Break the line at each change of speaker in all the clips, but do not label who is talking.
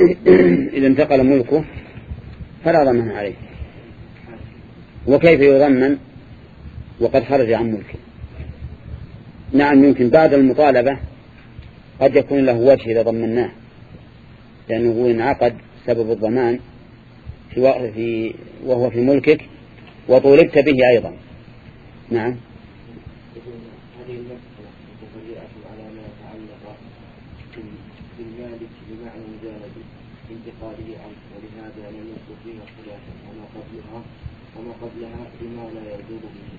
إذا انتقل ملكه فلا ضمان عليه. وكيف يضمن وقد خرج عن ملكه؟ نعم يمكن بعد المطالبة قد يكون له وجه إذا ضمناه، لأنه انعقد سبب الضمان وهو في ملكك وطولبت به أيضا. نعم.
هذه المسألة متفرعة على ما يتعلق بالمالك بمعنى مجانبه انتقاله عنه، ولهذا لم يذكر فيها خلافا وما قبلها بما لا يدور به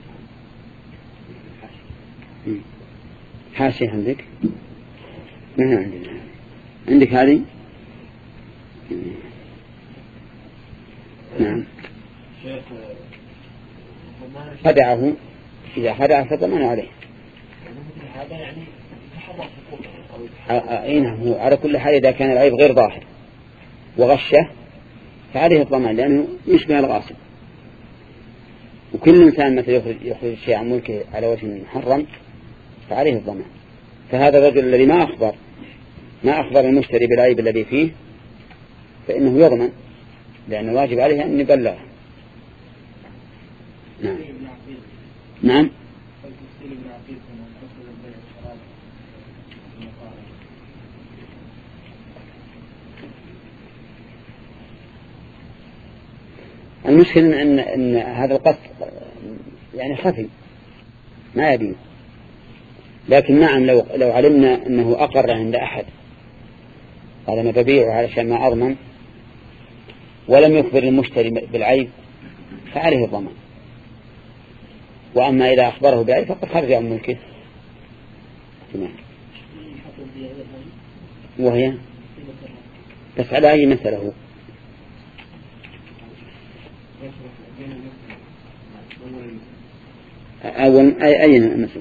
الحاشية.
حاشية عندك؟ ما عندك هذه؟ نعم. خدعه، إذا خدع فضمن عليه.
هذا يعني
نعم. على كل حال إذا كان العيب غير ظاهر وغشه فعليه الضمان، لأنه يشبه الغاصب. وكل إنسان مثل يخرج شيء عن ملكه على وجه محرم فعليه الضمان. فهذا الرجل الذي ما أخبر المشتري بالعيب الذي فيه فإنه يضمن، لأنه واجب عليه أن يبلغه. نعم. نعم. المشكلة أن هذا القصد يعني خفي ما يبين، لكن نعم لو علمنا أنه أقر عند أحد قال أنا ببيعه علشان ما أضمن ولم يخبر المشتري بالعيب فعليه الضمان. وأما إذا أخبره بالعيب فقد خرج عن ملكه. وهي بس على أي مسألة هو؟ أول أي مسألة؟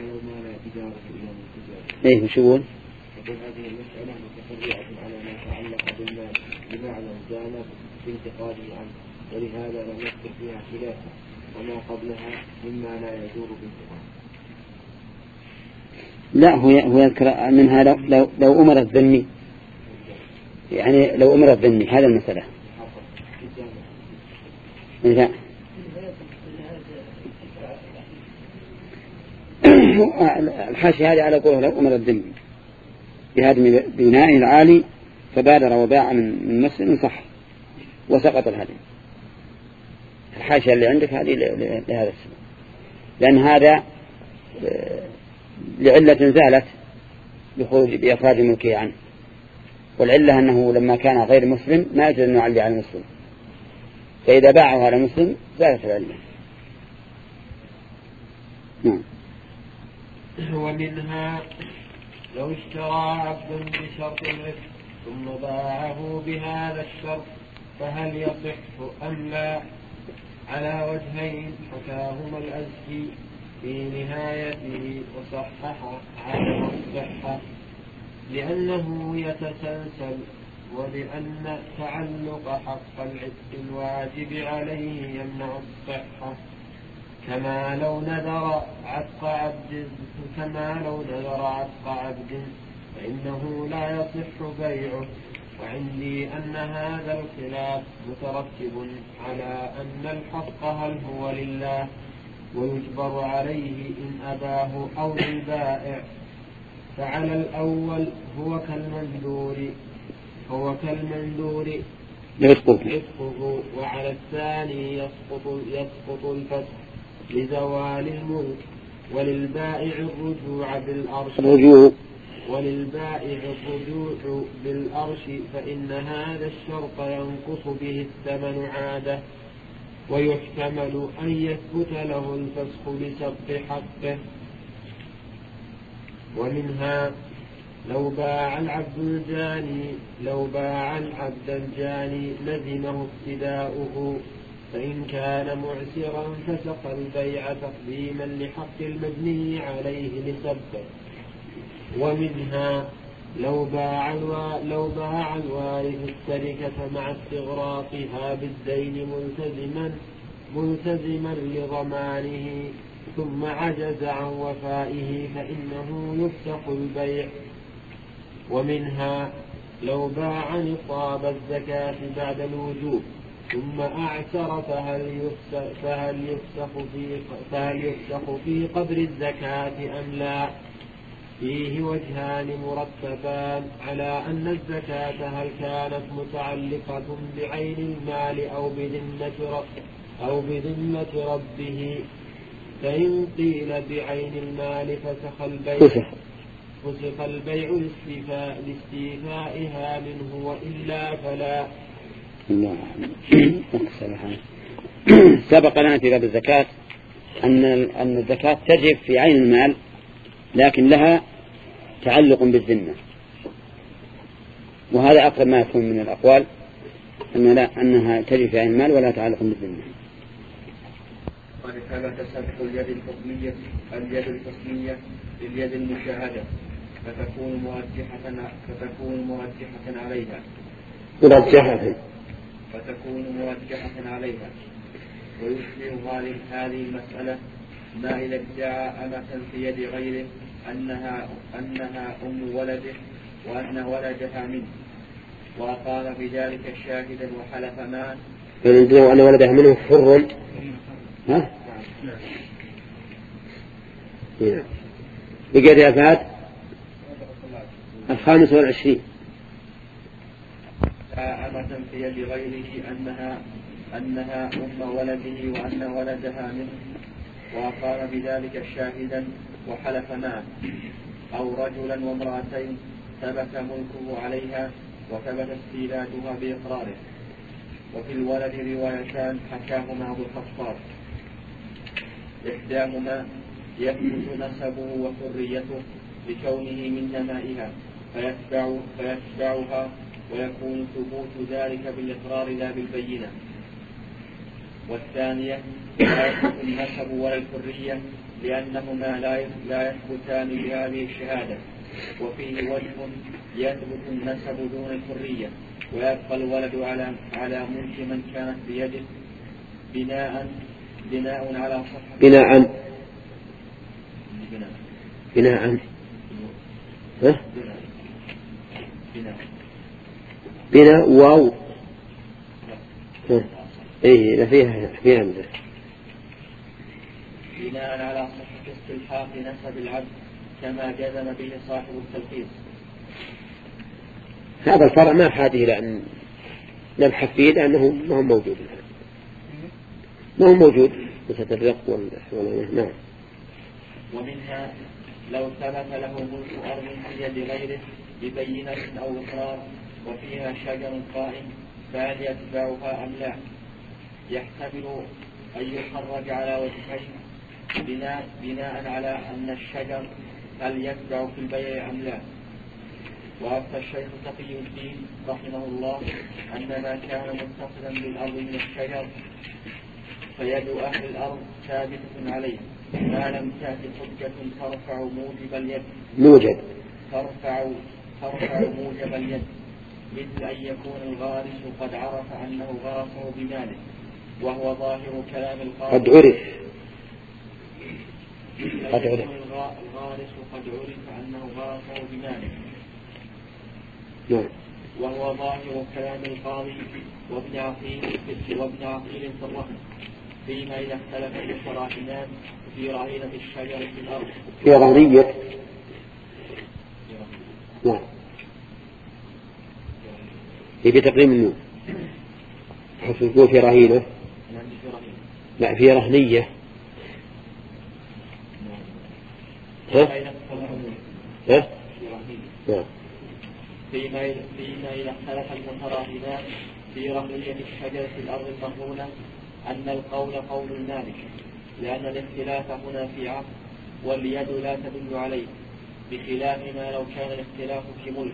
إيه وشو؟
هذه المسألة متفرعة على ما يتعلق بالمال بمعنى جانب بانتقاله عنه، ولهذا لم يذكر فيها خلافا وما قبلها مما لا يدور بانتقاله.
لا هو يذكر منها لو أمر الذمي، يعني لو أمر الذمي هذا المسألة. لا الحاشية هذه على قوله لو أمر الذمي بهدم بناء العالي فبادر وباع من مسلم صح وسقط الهدم. الحاشية اللي عندك هذه لهذا السبب، لأن هذا لعلة زالت بإخراج ملكه عنه، والعلة أنه لما كان غير مسلم ما يجوز أن يعلي على المسلم، فإذا باعه على مسلم زالت العلة. نعم.
ومنها لو اشترى عبد بشرط الرفق ثم باعه بهذا الشرط فهل يصح أم لا؟ على وجهين حكاهما الأزكي في نهايته وصحح عدم الصحة، لأنه يتسلسل، ولأن تعلق حق العتق الواجب عليه يمنع الصحة، كما لو نذر عتق عبد فإنه لا يصح بيعه. وعندي أن هذا الخلاف مترتب على أن الحق هل هو لله ويجبر عليه إن أباه أو للبائع، فعلى الأول هو كالمندور يسقط، وعلى الثاني يسقط الفسق لزوال الملك، وللبائع الرجوع بالأرش فإن هذا الشرط ينقص به الثمن عادة، ويحتمل أن يثبت له الفسخ لسبق حقه. ومنها لو باع العبد الجاني لزمه ابتداؤه، فإن كان معسرا فسق البيع تقديما لحق المبني عليه لسبقه. ومنها لو باع الوارث التركة مع استغراقها بالدين ملتزما لضمانه ثم عجز عن وفائه فإنه يفسخ البيع. ومنها لو باع نصاب الزكاة بعد الوجوب ثم أعسر فهل يفسخ في قدر الزكاة أم لا؟ فيه وجهان مرتبان على أن الزكاة هل كانت متعلقة بعين المال أو بذمة ربه. فإن قيل بعين المال فسخ البيع لاستيفائها منه، وإلا فلا.
سبق لنا في باب الزكاة أن الزكاة تجب في عين المال، لكن لها تعلق بالذمة، وهذا أقرب ما يكون من الأقوال أنها تجب في عين المال ولا تعلق بالذمة.
قد ثبت سبق اليد الحكمية لليد المشاهدة فتكون مرجحة عليها ويشبه هذه المسألة ما إذا ادعى أمة في يد غيره أنها أم ولده وأن ولدها منه وأقام بذلك شاهدا وحلف معه
وأن ولدها منه حر. بقيت يا فهد 25.
أمة في يد غيره أنها أم ولده وأن ولدها منه وأقام بذلك شاهدا وحلف معه، أو رجلا وامرأتين ثبت ملكه عليها وثبت استيلادها بإقراره. وفي الولد روايتان حكاهما أبو الخطاب، إحداهما يثبت نسبه وحريته لكونه من نمائها فيتبعها ويكون ثبوت ذلك بالإقرار لا بالبينة. والثانية لا يثبت النسب ولا الحرية لأنهما لا يثبتان بهذه الشهادة. وفيه وجه يثبت النسب دون الحرية ويبقى الولد على ملك من كانت بيده بناء على صحة
بناء واو إيه فيها همزة.
بناء على صحة استلحاق نسب العبد كما جزم به صاحب التلخيص.
هذا الفرع ما حاجه إلى أن نبحث فيه لأنه ما هو موجود الآن، ما هو موجود بستدرق نعم.
ومنها لو ثبت له ملك أرض في يد غيره ببينة أو إقرار وفيها شجر قائم فهل يتبعها أم لا؟ يحتمل أن يخرج على وجهين بناء على أن الشجر هل يتبع في البيع أم لا. وأفتى الشيخ تقي الدين رحمه الله أن ما كان متصلا بالأرض من الشجر فيد أهل الأرض ثابتة عليه ما لم تأتي حجة ترفع موجب اليد ترفع موجب اليد، مثل أن يكون الغارس قد عرف أنه غرسه بماله وهو ظاهر كلام القائل
قد عرف
الغارس قد عرف أنه غرسه بماله وهو ظاهر كلام القاضي وابن عقيل في الرهن فيما إذا اختلف المتراهنان في رهينة الشجر في الأرض
في رهنية في تقديم النون حصل في رهينة لا في رهنية
فيما إذا اختلف المتراهنان في رهنية الشجرة في الأرض المرهونة أن القول قول المالك لأن الاختلاف هنا في عقد واليد لا تدل عليه، بخلاف ما لو كان الاختلاف في ملك.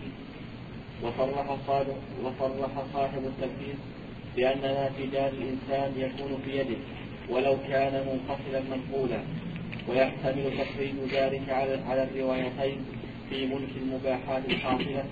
وصرح صاحب التلخيص بأن ما في دار الإنسان يكون في يده ولو كان منفصلا منقولا، ويحتمل تفريد ذلك على الروايتين في ملك المباحات الحاصلة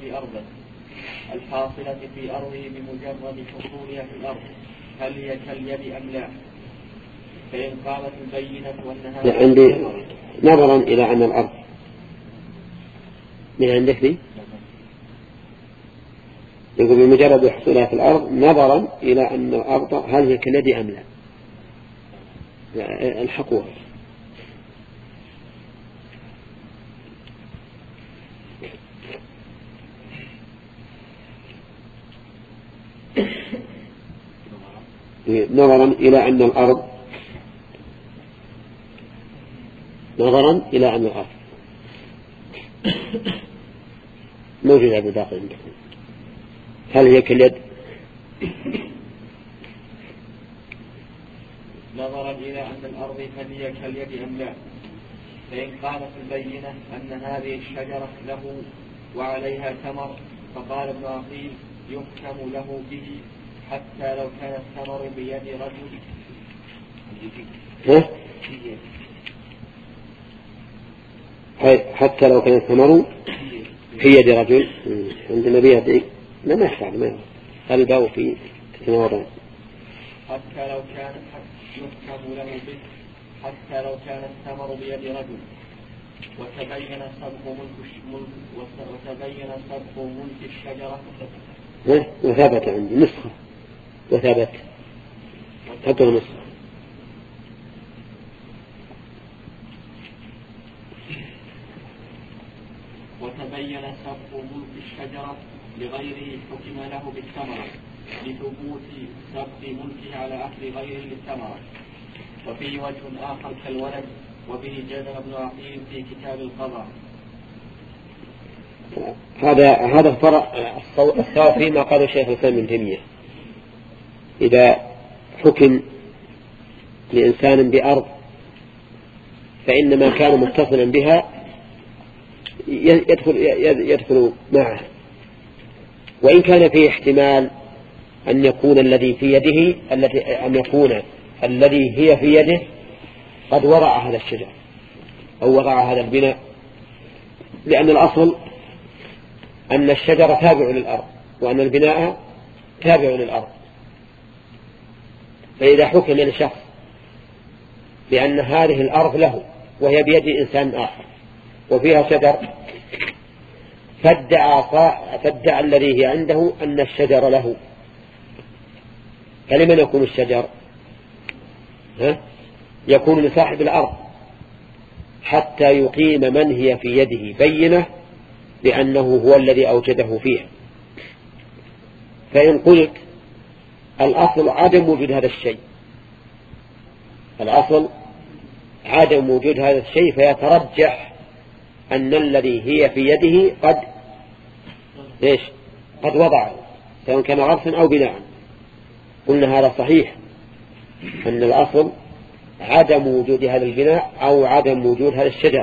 في أرضه بمجرد حصولها في الأرض هل هي كاليد أم لا. فإن قامت البينة والنهار
عندي نظرا إلى أن الأرض من عندك دي
يقول بمجرد حصولها في الأرض نظرا إلى أن الأرض هل هي كاليد أم لا. الحقوها. نظرا إلى أن الأرض موجودة بداخل عندكم هل هي كاليد؟
نظرا إلى أن الأرض هل هي كاليد أم لا. فإن قامت البينة أن هذه الشجرة له وعليها ثمر فقال ابن عقيل يحكم له به حتى لو كان الثمر بيد رجل.
حتى لو كان الثمر في يد رجل عندنا بيد ما يحفظ ما قلبه في ثمران.
حتى لو كان يحكم له به حتى لو كان الثمر بيد رجل وتبين سبق ملك الشجرة
وثبت عندي نسخة وثبت حطوا نسخة
وتبين سبق ملك الشجرة لغيره حكم له بالثمرة لثبوت سبق ملكه على أهل غيره بالثمرة. وفيه وجه آخر كالولد وبه جزم ابن عقيل في كتاب القضاء.
هذا الفرق الصواب فيما قال الشيخ الإسلام ابن تيمية. إذا حكم لإنسان بأرض فإن ما كان متصلا بها يدخل معه، وإن كان فيه احتمال أن يكون الذي في يده أن يكون الذي هي في يده قد وضع هذا الشجر أو وضع هذا البناء، لأن الأصل أن الشجر تابع للأرض وأن البناء تابع للأرض. فإذا حكم لشخص بأن هذه الأرض له وهي بيد إنسان آخر وفيها شجر فادعى الذي هي عنده أن الشجر له، فلمن يكون الشجر؟ يكون لصاحب الأرض حتى يقيم من هي في يده بينة لأنه هو الذي أوجده فيها. فإن قلت الأصل عدم وجود هذا الشيء، الأصل عدم وجود هذا الشيء، فيترجح أن الذي هي في يده قد وضعه سواء كان غرسا أو بناء. قلنا هذا صحيح أن الأصل عدم وجود هذا البناء أو عدم وجود هذا الشجر،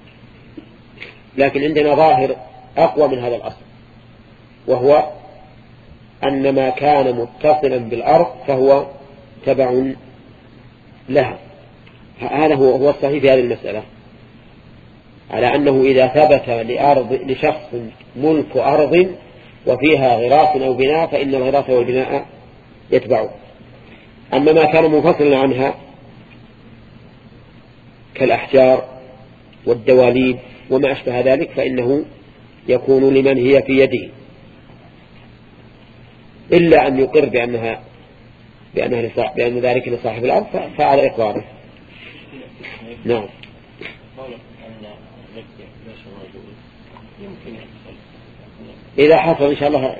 لكن عندنا ظاهر أقوى من هذا الأصل، وهو أن ما كان متصلا بالأرض فهو تبع لها. هذا هو الصحيح في هذه المسألة، على أنه إذا ثبت لشخص ملك أرض وفيها غراس أو بناء فإن الغراس والبناء يتبعه. أما ما كان منفصلا عنها كالأحجار والدواليب وما أشبه ذلك فإنه يكون لمن هي في يده، إلا أن يقر بأن ذلك لصاحب الأرض فعلى إقراره. نعم. إذا حصل إن شاء الله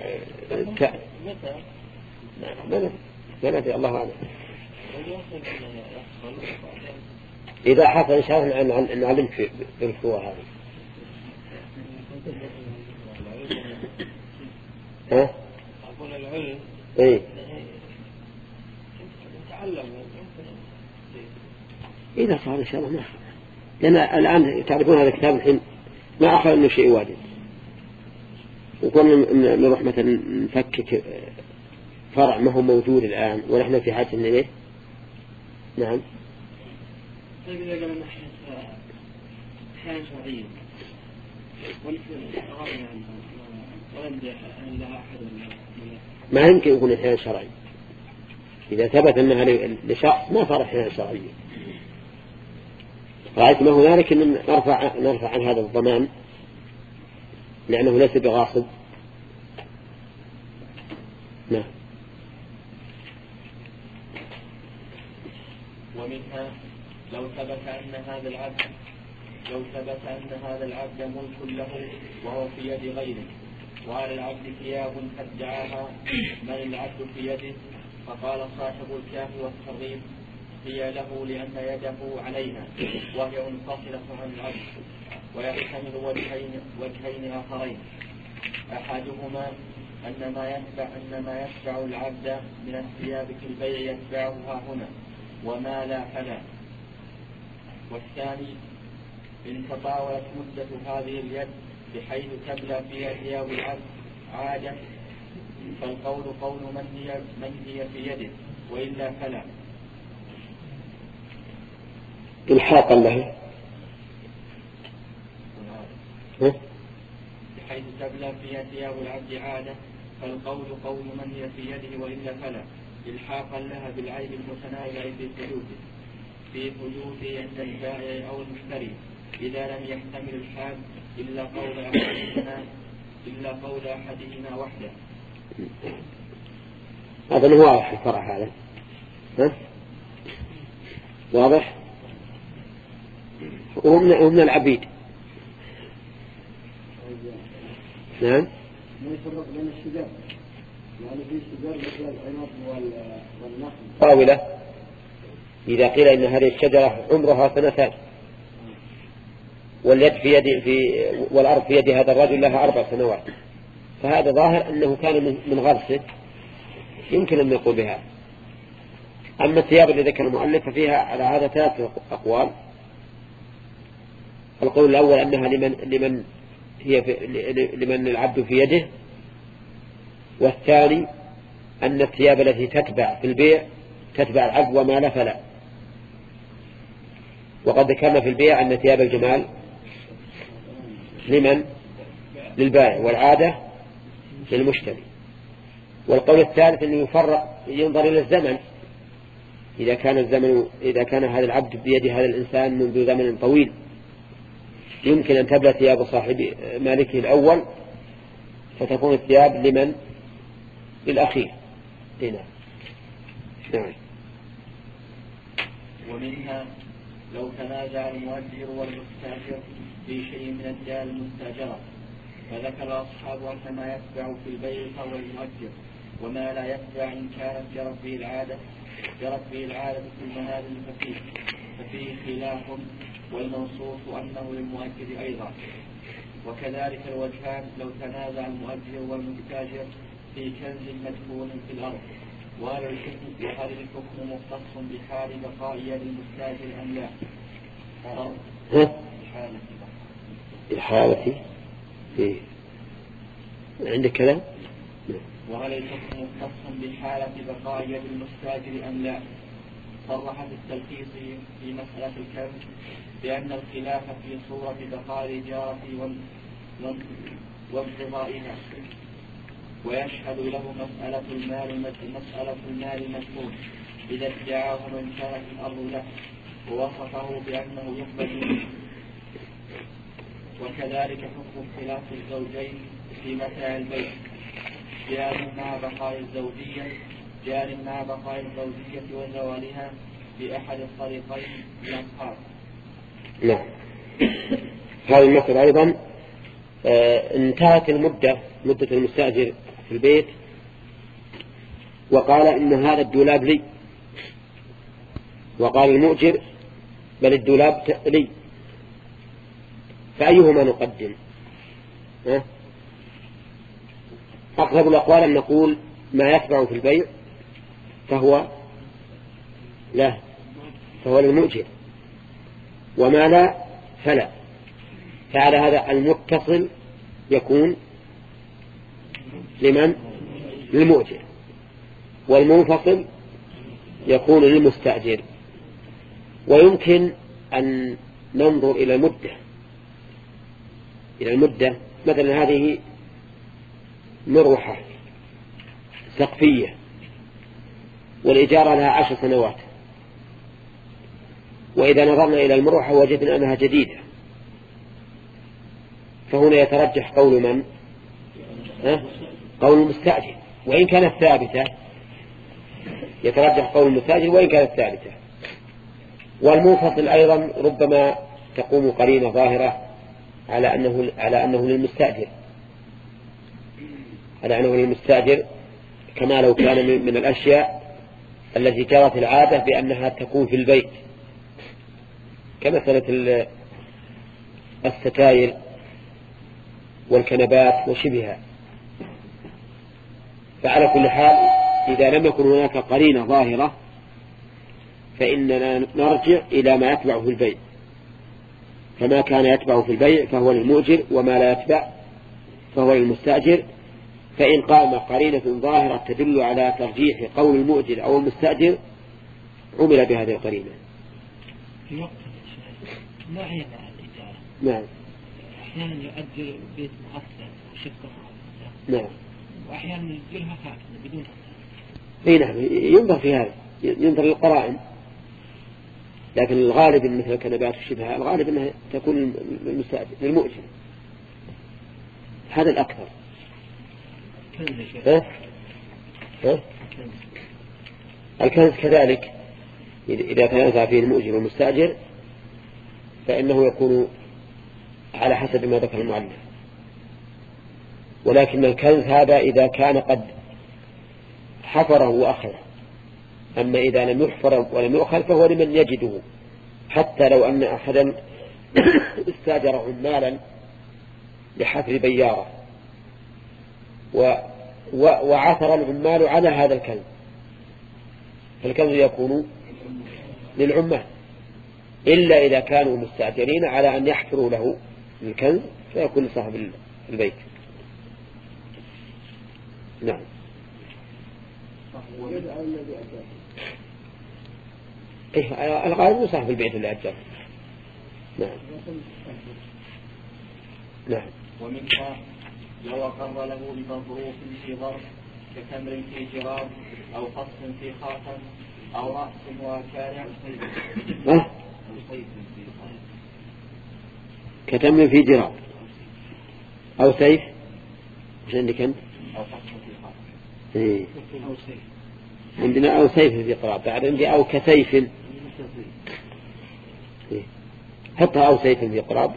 ما ندري الله أعلم. إذا حصل إن شاء الله نعلم بالقوة هذه.
أقول العلم
إيه
نتعلم
إذا صار إن شاء الله ما أخذ، لأن الآن تعرفون هذا الكتاب الحين ما أخذ إنه شيء واجد، وكنا نروح مثلا نفكك فرع ما هو موجود الآن ونحن في حاجة إليه. نعم.
طيب إذا قال نحن أحيان شرعية ولم لها أحد
ما يمكن يكون أحيان شرعي. إذا ثبت أنها لشخص ما صار أحيان شرعية. رأيت ما هنالك أن نرفع عن هذا الضمان لأنه ليس بغاصب نعم.
ومنها لو ثبت أن هذا العبد ملك له وهو في يد غيره، وعلى العبد ثياب فادعاها من العبد في يده، فقال صاحب الكاف والترغيب هي له لأن يده عليها وهي منفصلة عن العبد، ويحتمل وجهين آخرين: أحدهما أن ما يتبع العبد من الثياب في البيع يتبعها هنا وما لا فلا، والثاني إن تطاولت مدة هذه اليد بحيث تبلى فيها ثياب العبد عادة، فالقول قول من هي في يده، وإلا فلا.
إلحاقا له
بحيث تبلى فيها ثياب العبد عادة، فالقول قول من هي في يده، وإلا فلا، إلحاقا لها بالعيب المتنازع في حدوثه عند البائع أو المشتري، إذا لم يحتمل الحال إلا قول أحدهما وحده.
هذا واضح الفرع هذا، واضح. ومن العبيد. نعم.
ما يفرق بين الشجار، يعني في الشجار مثل العنب والنخل.
طاولة، إذا قيل إن هذه الشجرة عمرها 2 واليد والأرض في يد هذا الرجل لها 4 سنوات، فهذا ظاهر أنه كان من غرسه، يمكن أن نقول بها. أما الثياب الذي ذكر المؤلف فيها على هذا 3 أقوال. القول الأول أنها لمن العبد في يده، والثاني أن الثياب التي تتبع في البيع تتبع العبد وما لا فلا. وقد ذكرنا في البيع أن ثياب الجمال للبائع والعادة للمشتري. والقول الثالث أنه ينظر إلى الزمن، إذا كان هذا العبد بيد هذا الإنسان منذ زمن طويل يمكن أن تبلى ثياب صاحب مالكه الأول، فتكون الثياب للأخير. نعم.
ومنها لو تنازع المؤجر والمستاجر في شيء من الدار المستاجرة، فذكر أصحاب أن ما يتبع في البيع فهو المؤجر، وما لا يتبع إن كانت جرت به العادة في المنازل ففيه خلاف، والمنصوص أنه للمؤجر أيضا. وكذلك الوجهان لو تنازع المؤجر والمستاجر في كنز مدفون في الأرض، وهل الحكم مختص بحال بقاء يد المستاجر أم لا؟
الحالة عندك كلام؟
وهل الحكم مختص بحالة بقاء يد المستاجر أم لا؟ صرح في التلخيص في مسألة الكنز بأن الخلاف في صورة بقاء الإجارة وانقضائها، ويشهد له مسألة المال المدفون إذا ادعاه من كانت الأرض له ووصفه بأنه يقبل منه. وكذلك حكم خلاف الزوجين في متاع البيت جار مع بقاء الزوجية وزوالها في أحد الطريقين الأصحاب.
نعم. هذه المسألة أيضا انتهت مدة المستأجر في البيت، وقال إن هذا الدولاب لي، وقال المؤجر بل الدولاب لي، فأيهما نقدم؟ أقرب الأقوال أن نقول ما يتبع في البيع فهو للمؤجر، وما لا فلا. فعلى هذا المتصل يكون للمؤجر، والمنفصل يكون للمستأجر. ويمكن أن ننظر إلى المدة. مثلا هذه مروحة سقفية والإجارة لها 10 سنوات، وإذا نظرنا إلى المروحة وجدنا أنها جديدة، فهنا يترجح قول قول المستأجر، وإن كانت ثابتة يترجح قول المستأجر وإن كانت ثابتة. والمنفصل أيضا ربما تقوم قرينة ظاهرة على أنه للمستأجر كما لو كان من الأشياء التي جرت العادة بأنها تكون في البيت كمثلة الستاير والكنبات وشبهها. فعلى كل حال إذا لم يكن هناك قرينة ظاهرة فإننا نرجع إلى ما يتبع في البيع، فما كان يتبع في البيع فهو للمؤجر وما لا يتبع فهو للمستأجر. فإن قام قرينة ظاهرة تدل على ترجيح قول المؤجر أو المستأجر عمل بهذه القرينة.
في وقت نوعية الإجارة.
نعم.
أحيانا يؤجر بيت مؤسس وشقة مؤسسة.
نعم.
وأحيانا يؤجرها هكذا بدون أساس.
أي نعم، ينظر في هذا، ينظر للقرائن، لكن الغالب مثل الكنبات وشبهها الغالب أنها تكون للمؤجر، هذا الأكثر. الكنز كذلك إذا تنازع فيه المؤجر والمستأجر فإنه يكون على حسب ما ذكر المؤلف. ولكن الكنز هذا إذا كان قد حفره وأخذه، أما إذا لم يحفر ولم يؤخذ فهو لمن يجده، حتى لو أن أحدا استاجر عمالا لحفر بيارة وعثر العمال على هذا الكنز فالكنز يكون للعمال، إلا إذا كانوا مستأجرين على أن يحفروا له الكنز فيكون لصاحب البيت. نعم. الغالب صاحب البيت اللي أجر. نعم. نعم.
ومنها لو أقر له بظروف في ظرف كتمر في جراب أو فصل في خاتم أو رأس وكارع
كتمر في جراب أو سيف. مش عندك أنت؟
أو فصل في خاتم.
إيه. عندنا أو سيف في قراب، بعد عندي أو كسيف. إيه. حتى أو سيف في قراب.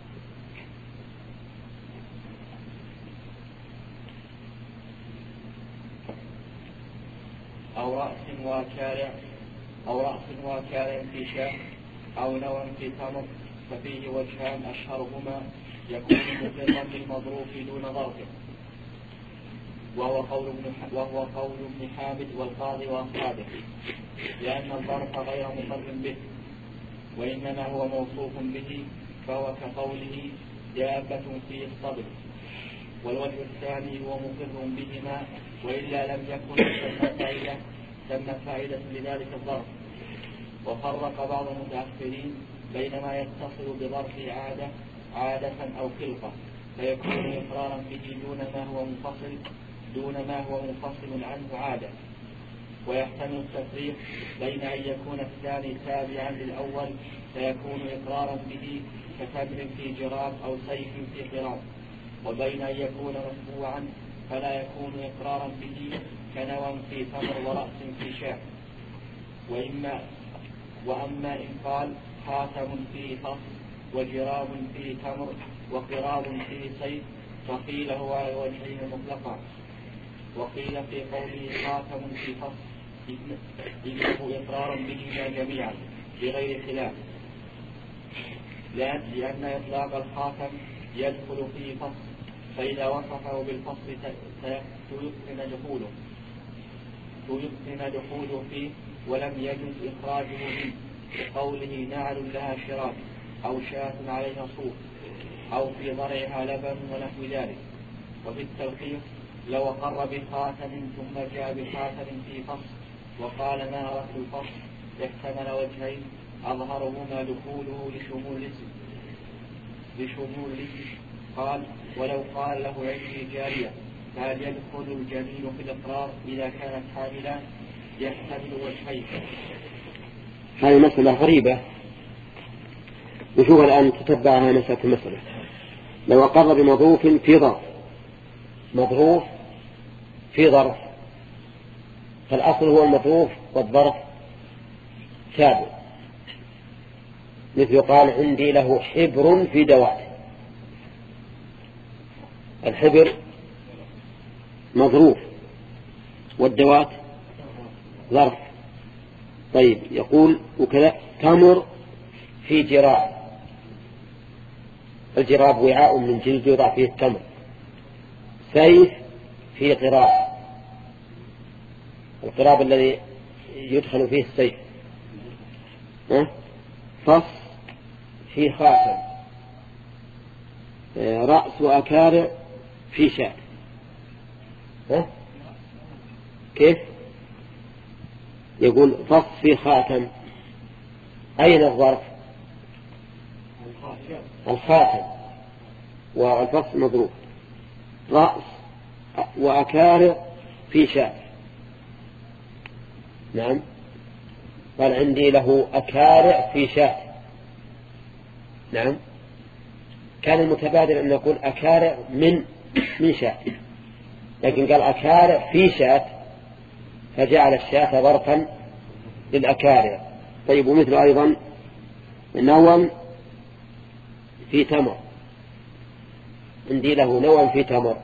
أو رأس وكارع في شاة أو نوى في تمر، ففيه وجهان أشهرهما يكون مقرا بالمظروف دون ظرفه، وهو قول ابن حامد والقاضي وأصحابه، لأن الظرف غير مقر به وإنما هو موصوف به، فهو كقوله دابة في الصدر. والوجه الثاني هو مقر بهما وإلا لم يكن ثم فائدة لذلك الظرف. وفرق بعض المتأخرين بين ما يتصل بظرف عادة أو خلقة فيكون إقرارا به دون ما هو منفصل عنه عادة، ويحتمل التفريق بين أن يكون الثاني تابعا للأول فيكون إقرارا به كتمر في جراب أو سيف في قراب، وبين أن يكون متبوعا فلا يكون إقرارا به كنوى في تمر ورأس في شاة. وأما إن قال خاتم في فصل وجراب في تمر وقراب في سيف فقيل هو على الوجهين مطلقا، وقيل في قوله خاتم في فصل إنه إقرار بهما جميعا بغير خلاف، لأن إطلاق الخاتم يدخل في فصل، فإذا وصفه بالفصل تيقن دخوله فيه ولم يجوز إخراجه منه، بقوله نعل لها شراك أو شاة عليها صوف أو في ضرعها لبن ونحو ذلك. وفي التلخيص لو أقر بخاتم ثم جاء بخاتم في فصل وقال ما أردت الفصل يحتمل وجهين، أظهرهما دخوله لشمول الاسم. قال ولو قال له عندي جارية فهل يدخل الجميل في الإقرار إذا كانت حاملا؟ يحتمل وجهين.
هذه مسألة غريبة، وشوف الآن تتبعها مسألة المسألة. لو أقر بمظروف في ظرف، مظروف في ظرف، فالأصل هو المطروف والظرف تابع. مثل قال عندي له حبر في دوات، الحبر مظروف والدوات ظرف. طيب يقول وكذا تمر في جراب، الجراب وعاء من جلد يوضع فيه التمر. سيف في قراب، القراب الذي يدخل فيه السيف. فص في خاتم، رأس وأكارع في شاة. كيف يقول فص في خاتم؟ أين الظرف؟ الخاتم والفص مضروب. رأس وأكارع في شاة. نعم، قال عندي له أكارع في شاة. نعم، كان المتبادل أن نقول أكارع من شاة، لكن قال أكارع في شاة فجعل الشاة ظرفا للأكارع. طيب ومثل أيضا نوم في تمر، عندي له نوم في تمر.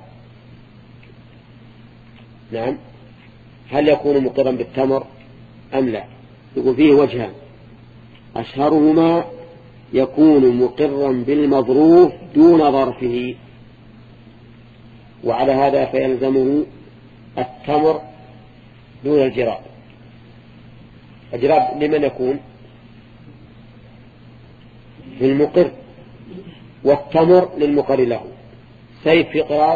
نعم، هل يكون مقرا بالتمر أم لا؟ يقول فيه وجهان، أشهرهما يكون مقرا بالمظروف دون ظرفه، وعلى هذا فيلزمه التمر دون الجراب. الجراب لمن يكون؟ للمقر، والتمر للمقر له. سيف في قراب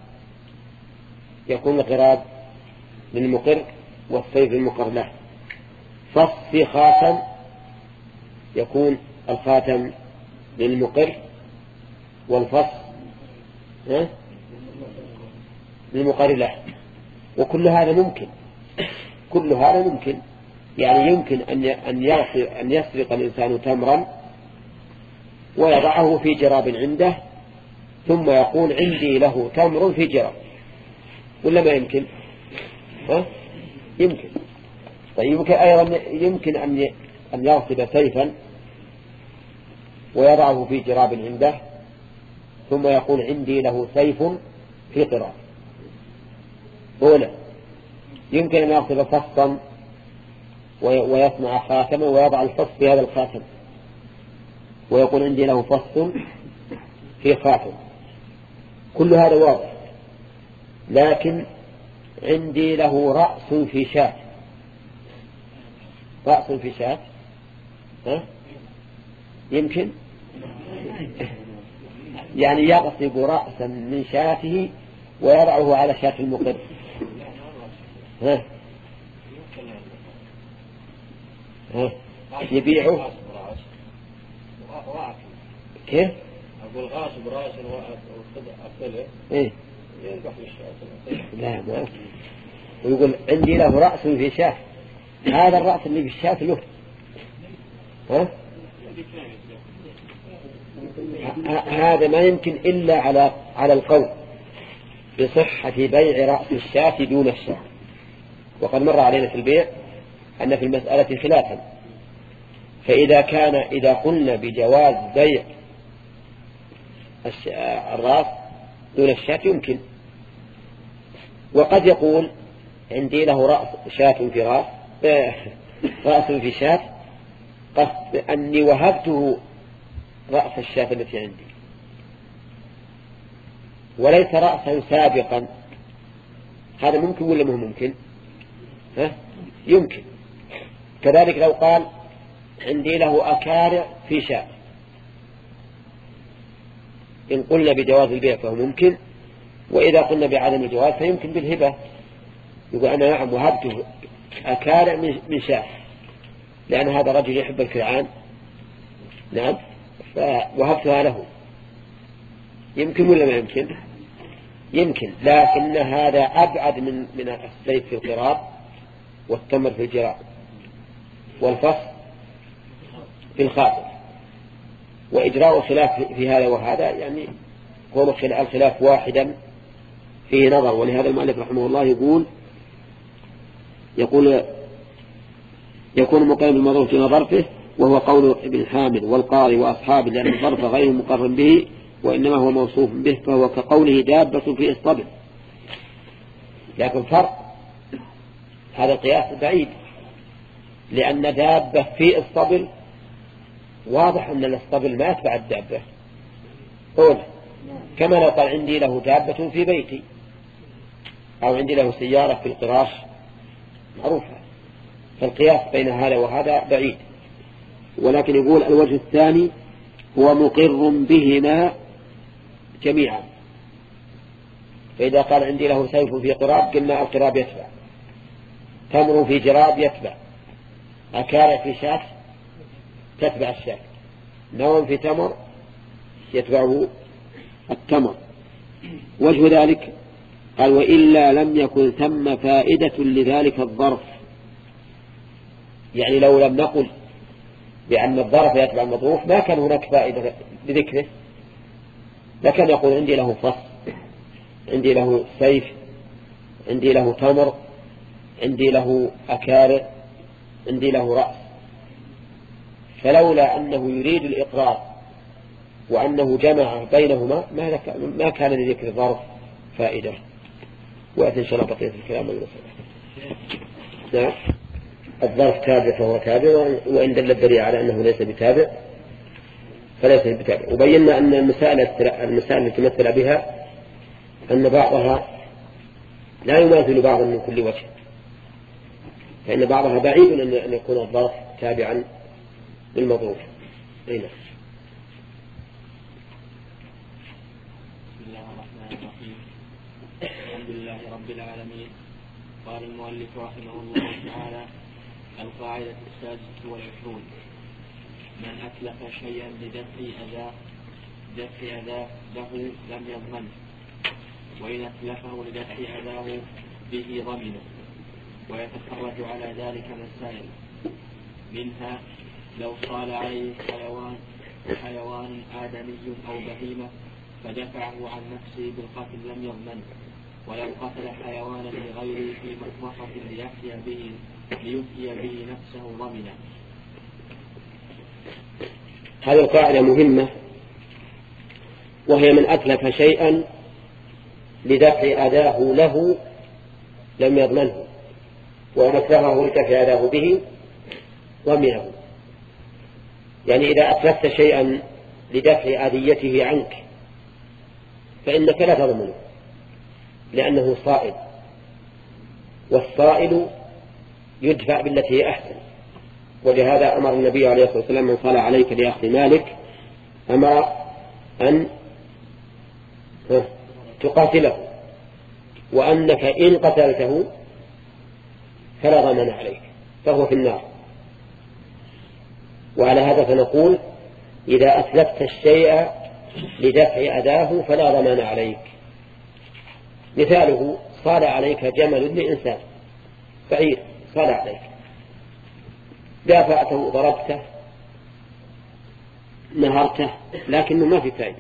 يكون القراب للمقر والسيف للمقر له. فص في خاتم يكون الخاتم للمقر والفص للمقر له. وكل هذا ممكن، كل هذا ممكن. يعني يمكن أن يسرق الإنسان تمرا ويضعه في جراب عنده ثم يقول عندي له تمر في جراب، ولا ما يمكن؟ يمكن. طيب أيضا يمكن أن يغصب سيفا ويضعه في جراب عنده ثم يقول عندي له سيف في قراب. أولا يمكن أن يغصب فصا ويصنع خاتما ويضع الفص في هذا الخاتم ويقول عندي له فص في خاتم. كل هذا واضح. لكن عندي له رأس في شاة، رأس في شاة يمكن يعني يغصب رأسا من شاته ويضعه على شاة المقر. يبيعه كيف؟
أقول غاصب رأسا وأكله
إيه؟
يذبح للشاة.
لا ما. ويقول عندي له رأس في شاة، هذا الرأس اللي في الشاة له. هذا ما يمكن إلا على القول بصحة بيع رأس الشاة دون الشاة. وقد مر علينا في البيع أن في المسألة خلافا، إذا قلنا بجواز بيع الرأس دون الشاة يمكن. وقد يقول عندي له رأس شاة في رأس في شاة، قصد أني وهبته رأس الشاة التي عندي وليس رأسا سابقا. هذا ممكن ولا مو ممكن؟ يمكن. كذلك لو قال عندي له أكارع في شاة، إن قلنا بجواز البيع فهو ممكن، وإذا قلنا بعدم الجواز فيمكن بالهبة. يقول أنا نعم وهبته أكارع من شاة لأن هذا رجل يحب الكرعان، نعم فوهبتها له. يمكن ولا ما يمكن؟ يمكن. لكن هذا أبعد من السيف في القراب والتمر في الجراب والفص في الخاتم. وإجراء الخلاف في هذا وهذا يعني هو الخلاف واحدا فيه نظر. ولهذا المؤلف رحمه الله يكون مقيم بالمظروف في ظرفه، وهو قول ابن حامد والقاضي وأصحابه، لأن الظرف غير مقرر به وإنما هو موصوف به، فهو كقوله دابة في إصطبل. لكن فرق، هذا القياس بعيد، لأن دابة في إصطبل واضح أن الإصطبل ما يتبع الدابة أولا، كما لو قال عندي له دابة في بيتي، أو عندي له سيارة في القراش معروفة. فالقياس بين هذا وهذا بعيد. ولكن يقول الوجه الثاني هو مقر بهما جميعا. فإذا قال عندي له سيف في قراب قلنا القراب يتبع، تمر في جراب يتبع، أكارع في شاة تتبع الشاة، نوم في تمر يتبعه التمر. وجه ذلك قال وإلا لم يكن ثم فائدة لذلك الظرف. يعني لو لم نقل بأن الظرف يتبع المظروف ما كان هناك فائدة لذكره، لكن يقول عندي له فص، عندي له سيف، عندي له تمر، عندي له أكارع، عندي له رأس. فلولا أنه يريد الإقرار وأنه جمع بينهما ما كان لذكر الظرف فائدة. وأتى إن شاء الله بقية الكلام نعم. الظرف تابع فهو تابع، وإن دل الدليل على أنه ليس بتابع فليس بتابع. وبينا أن المسائل التي مثل بها أن بعضها لا يماثل بعضا من كل وجه، فإن بعضها بعيد أن يكون الظرف تابعا للمظروف.
بسم الله الرحمن الرحيم. الحمد لله رب العالمين. قال المؤلف رحمه الله تعالى: القاعدة 26: من أتلف شيئا لدفع أذاه له لم يضمنه، وإن أتلفه لدفع أذاه به ضمنه. ويتخرج على ذلك مسائل، منها لو صال عليه حيوان آدمي أو بهيمة فدفعه عن نفسه بالقتل لم يضمنه، ولو قتل حيوانا لغيره في مخمصة ليحيي به نفسه ضمنا.
هذه القاعدة مهمة، وهي من أتلف شيئا لدفع أذاه له لم يضمنه، وإن أتلفه لدفع أذاه به ضمنه. يعني إذا أتلفت شيئا لدفع أذيته عنك فإنك لا تضمنه، لأنه صائل، والصائل يدفع بالتي هي أحسن. ولهذا أمر النبي عليه الصلاة والسلام من صال عليك لأخذ مالك أمر أن تقاتله، وأنك إن قتلته فلا ضمان عليك فهو في النار. وعلى هذا فنقول إذا أتلفت الشيء لدفع أذاه فلا ضمان عليك. مثاله: صال عليك جمل لإنسان، بعير صال عليك، دافعته ضربته نهرته لكنه ما في فائدة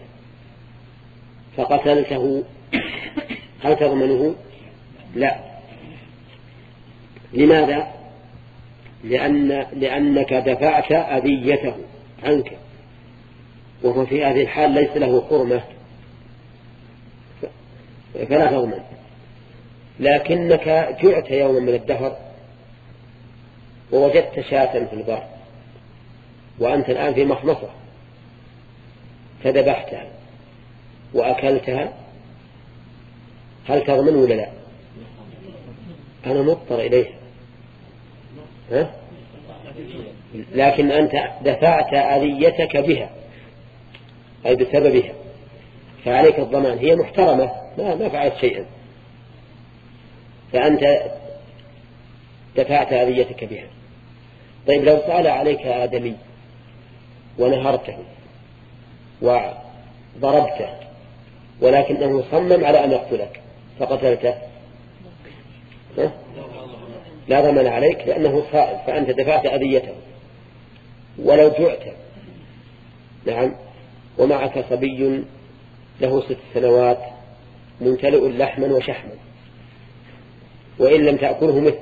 فقتلته، هل تضمنه؟ لا. لماذا؟ لأنك دفعت أذيته عنك، وهو في هذه الحال ليس له حرمة فلا تضمن. لكنك جعت يوما من الدهر ووجدت شاة في البر وأنت الآن في مخمصة فذبحتها وأكلتها، هل تضمن ولا لا؟ أنا مضطر إليها، لكن أنت دفعت أذيتك بها أي بسببها، فعليك الضمان. هي محترمة ما فعلت شيئا، فأنت دفعت أذيتك بها. طيب لو صال عليك آدمي ونهرته وضربته ولكنه صمم على أن يقتلك فقتلته، لا ضمان عليك لأنه صائل، فأنت دفعت أذيته. ولو جعت، نعم، ومعك صبي له 6 سنوات ممتلئ لحما وشحما، وإن لم تأكله مت،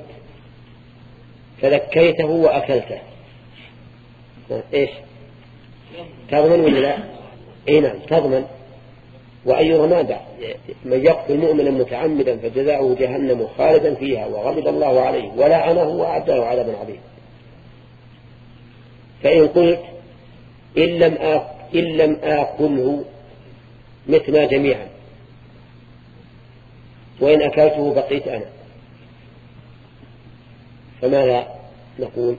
فذكيته وأكلته، إيش تضمن ولا لا؟ إيه نعم تضمن. وأي رماد من يقتل مؤمنا متعمدا فجزاؤه جهنم خالدا فيها وغضب الله عليه ولعنه وأعد له عذابا عظيما. فإن قلت إن لم آكله متنا جميعا، وإن أكلته بقيت أنا، فماذا نقول؟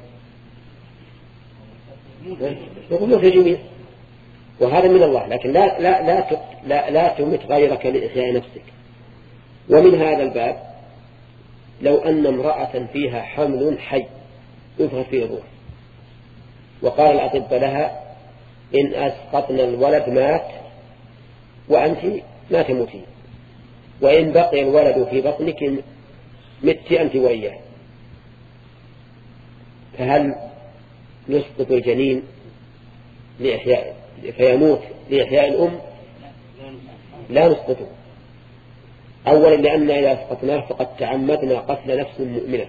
نقول موت الجميع، وهذا من الله، لكن لا تمت غيرك لإحياء نفسك. ومن هذا الباب لو أن امرأة فيها حمل حي يفهد فيه الروح، وقال الأطباء لها إن أسقطنا الولد مات وأنت ما تموتين، وإن بقي الولد في بطنك مت أنت وإياه، فهل نسقط الجنين لإحياء فيموت لإحياء الأم؟ لا نسقطه. أولا لأن إذا أسقطناه فقد تعمدنا قتل نفس مؤمنة،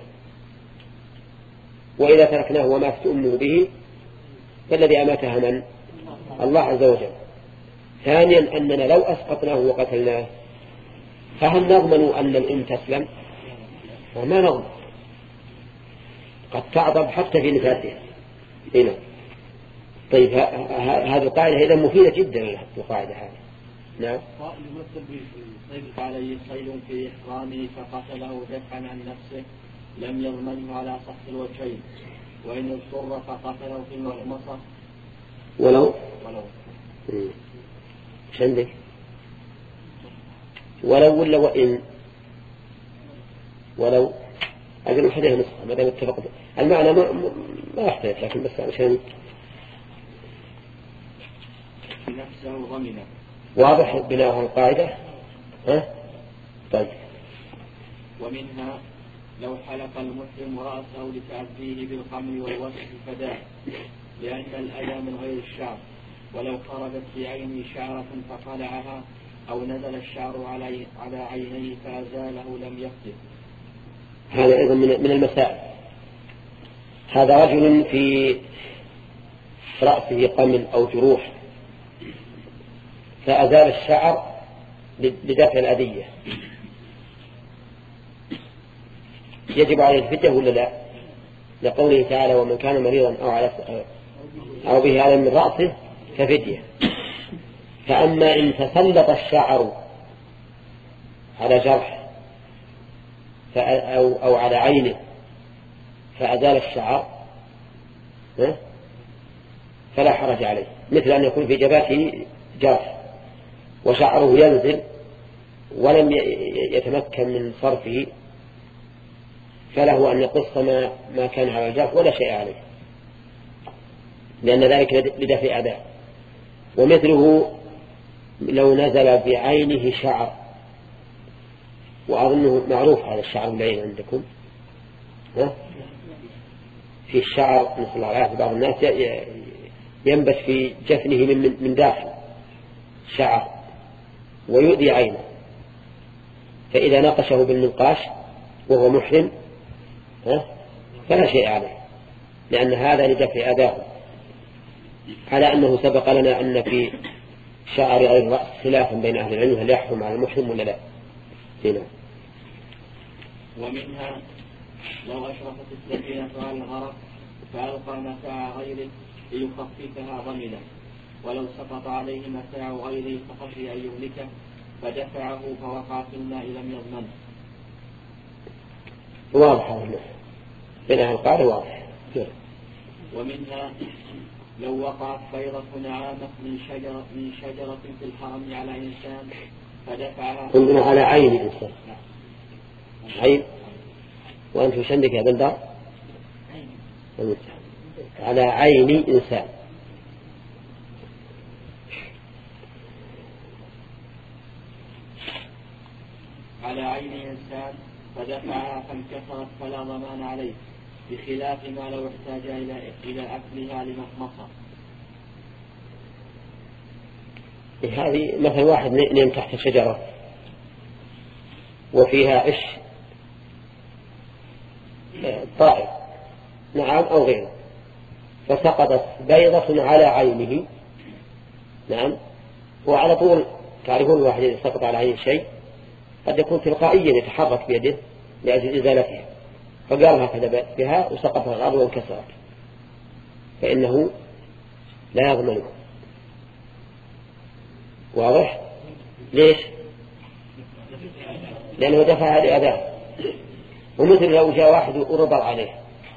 وإذا تركناه وماتت أمه به فالذي أماتها من؟ الله عز وجل. ثانيا أننا لو أسقطناه وقتلناه فهل نضمن أن الأم تسلم؟ وما نضمن، قد تعظم حتى في نفاسها. هنا طيب هذه القاعدة إذا مفيدة جدا القاعدة هذه. نعم.
عليه صيد في إحرامه فقتله دفعا عن نفسه لم يضمنه على صح الوجهين، وإن اضطر فقتله في المخمصة
ولو ايش عندك؟ ولو ولا وإن؟ ولو أجل حديث نسخة ما دام اتفق المعنى ما يحتاج، لكن بس عشان
نفسه ضمنه.
واضح بناء القاعدة. طيب.
ومنها لو حلق المحرم رأسه لتعزيه بالخمر والوسط فداه، لأن الأذى من غير الشعر، ولو خرجت في عينه شعرة فقلعها أو نزل الشعر على عينيه فأزاله لم يقتل.
هذا أيضا من المسائل. هذا رجل في رأسه قمل أو جروح فأزال الشعر لدفع الأذية، يجب عليه الفدية ولا لا؟ لقوله تعالى ومن كان مريضا أو به ألم من رأسه ففدية. فأما إن تسلط الشعر على جرح أو على عينه فأزال الشعر فلا حرج عليه، مثل أن يكون في جبهته جرح وشعره ينزل ولم يتمكن من صرفه، فله أن يقص ما كان على الجرح ولا شيء عليه، لأن ذلك لدفع أذى. ومثله لو نزل بعينه شعر، وأظنه معروف هذا الشعر بالعين عندكم، في الشعر نسأل الله العافية بعض الناس ينبت في جفنه من داخل شعر ويؤذي عينه، فإذا نقشه بالمنقاش وهو محرم فلا شيء عليه، لأن هذا لدفع أذاه. على أنه سبق لنا أن في شعر غير الرأس خلافا بين أهل العلم هل يحرم على المحرم ولا لا. هنا.
ومنها لو أشرفت السفينة على الغرق فألقى متاع غيره ليخففها ضمنه، ولو سقط عليه متاع غيره فخشي أن يهلكه فدفعه فوقع في الماء لم يضمنه.
واضح هذا بناء القاعدة واضح.
ومنها لو وقعت بيضة نعامة من شجرة في الحرم على إنسان فدفعها
قلنا على عين الإنسان. عين. وأنت وش عندك يا بندر؟ على عين إنسان.
على عين إنسان فدفعها فانكسرت فلا ضمان عليه، بخلاف ما لو احتاج إلى أكلها لمخمصة.
هذه مثل واحد نام تحت شجرة وفيها عش طائر نعم أو غيره، فسقطت بيضة على عينه، نعم، وعلى طول تعرفون الواحد إذا سقط على عين شيء قد يكون تلقائيا يتحرك بيده لأجل إزالتها، فقال هكذا بها وسقط الأرض وانكسرت، فإنه لا يضمنه. واضح؟ ليش؟ لأنه دفع لأذاه. ومثل لو جاء واحد وربط عليه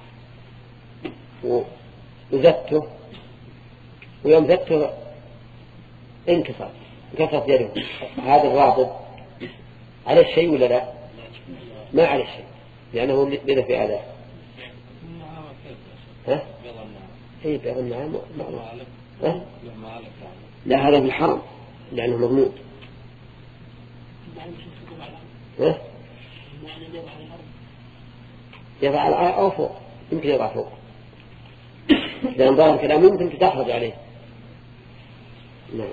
وزته، ويوم زته انكسرت يده، هذا الرابط على الشيء ولا لا؟ ما على الشيء، لأنه بدأ في أذاه. ها؟ اي بيض النعام ها؟ لا، هذا في الحرم لأنه مضمون. ها؟ يضع على الأرض أو فوق، يمكن يضع فوق، لأن ظاهر الكلام يمكن تخرج عليه. نعم.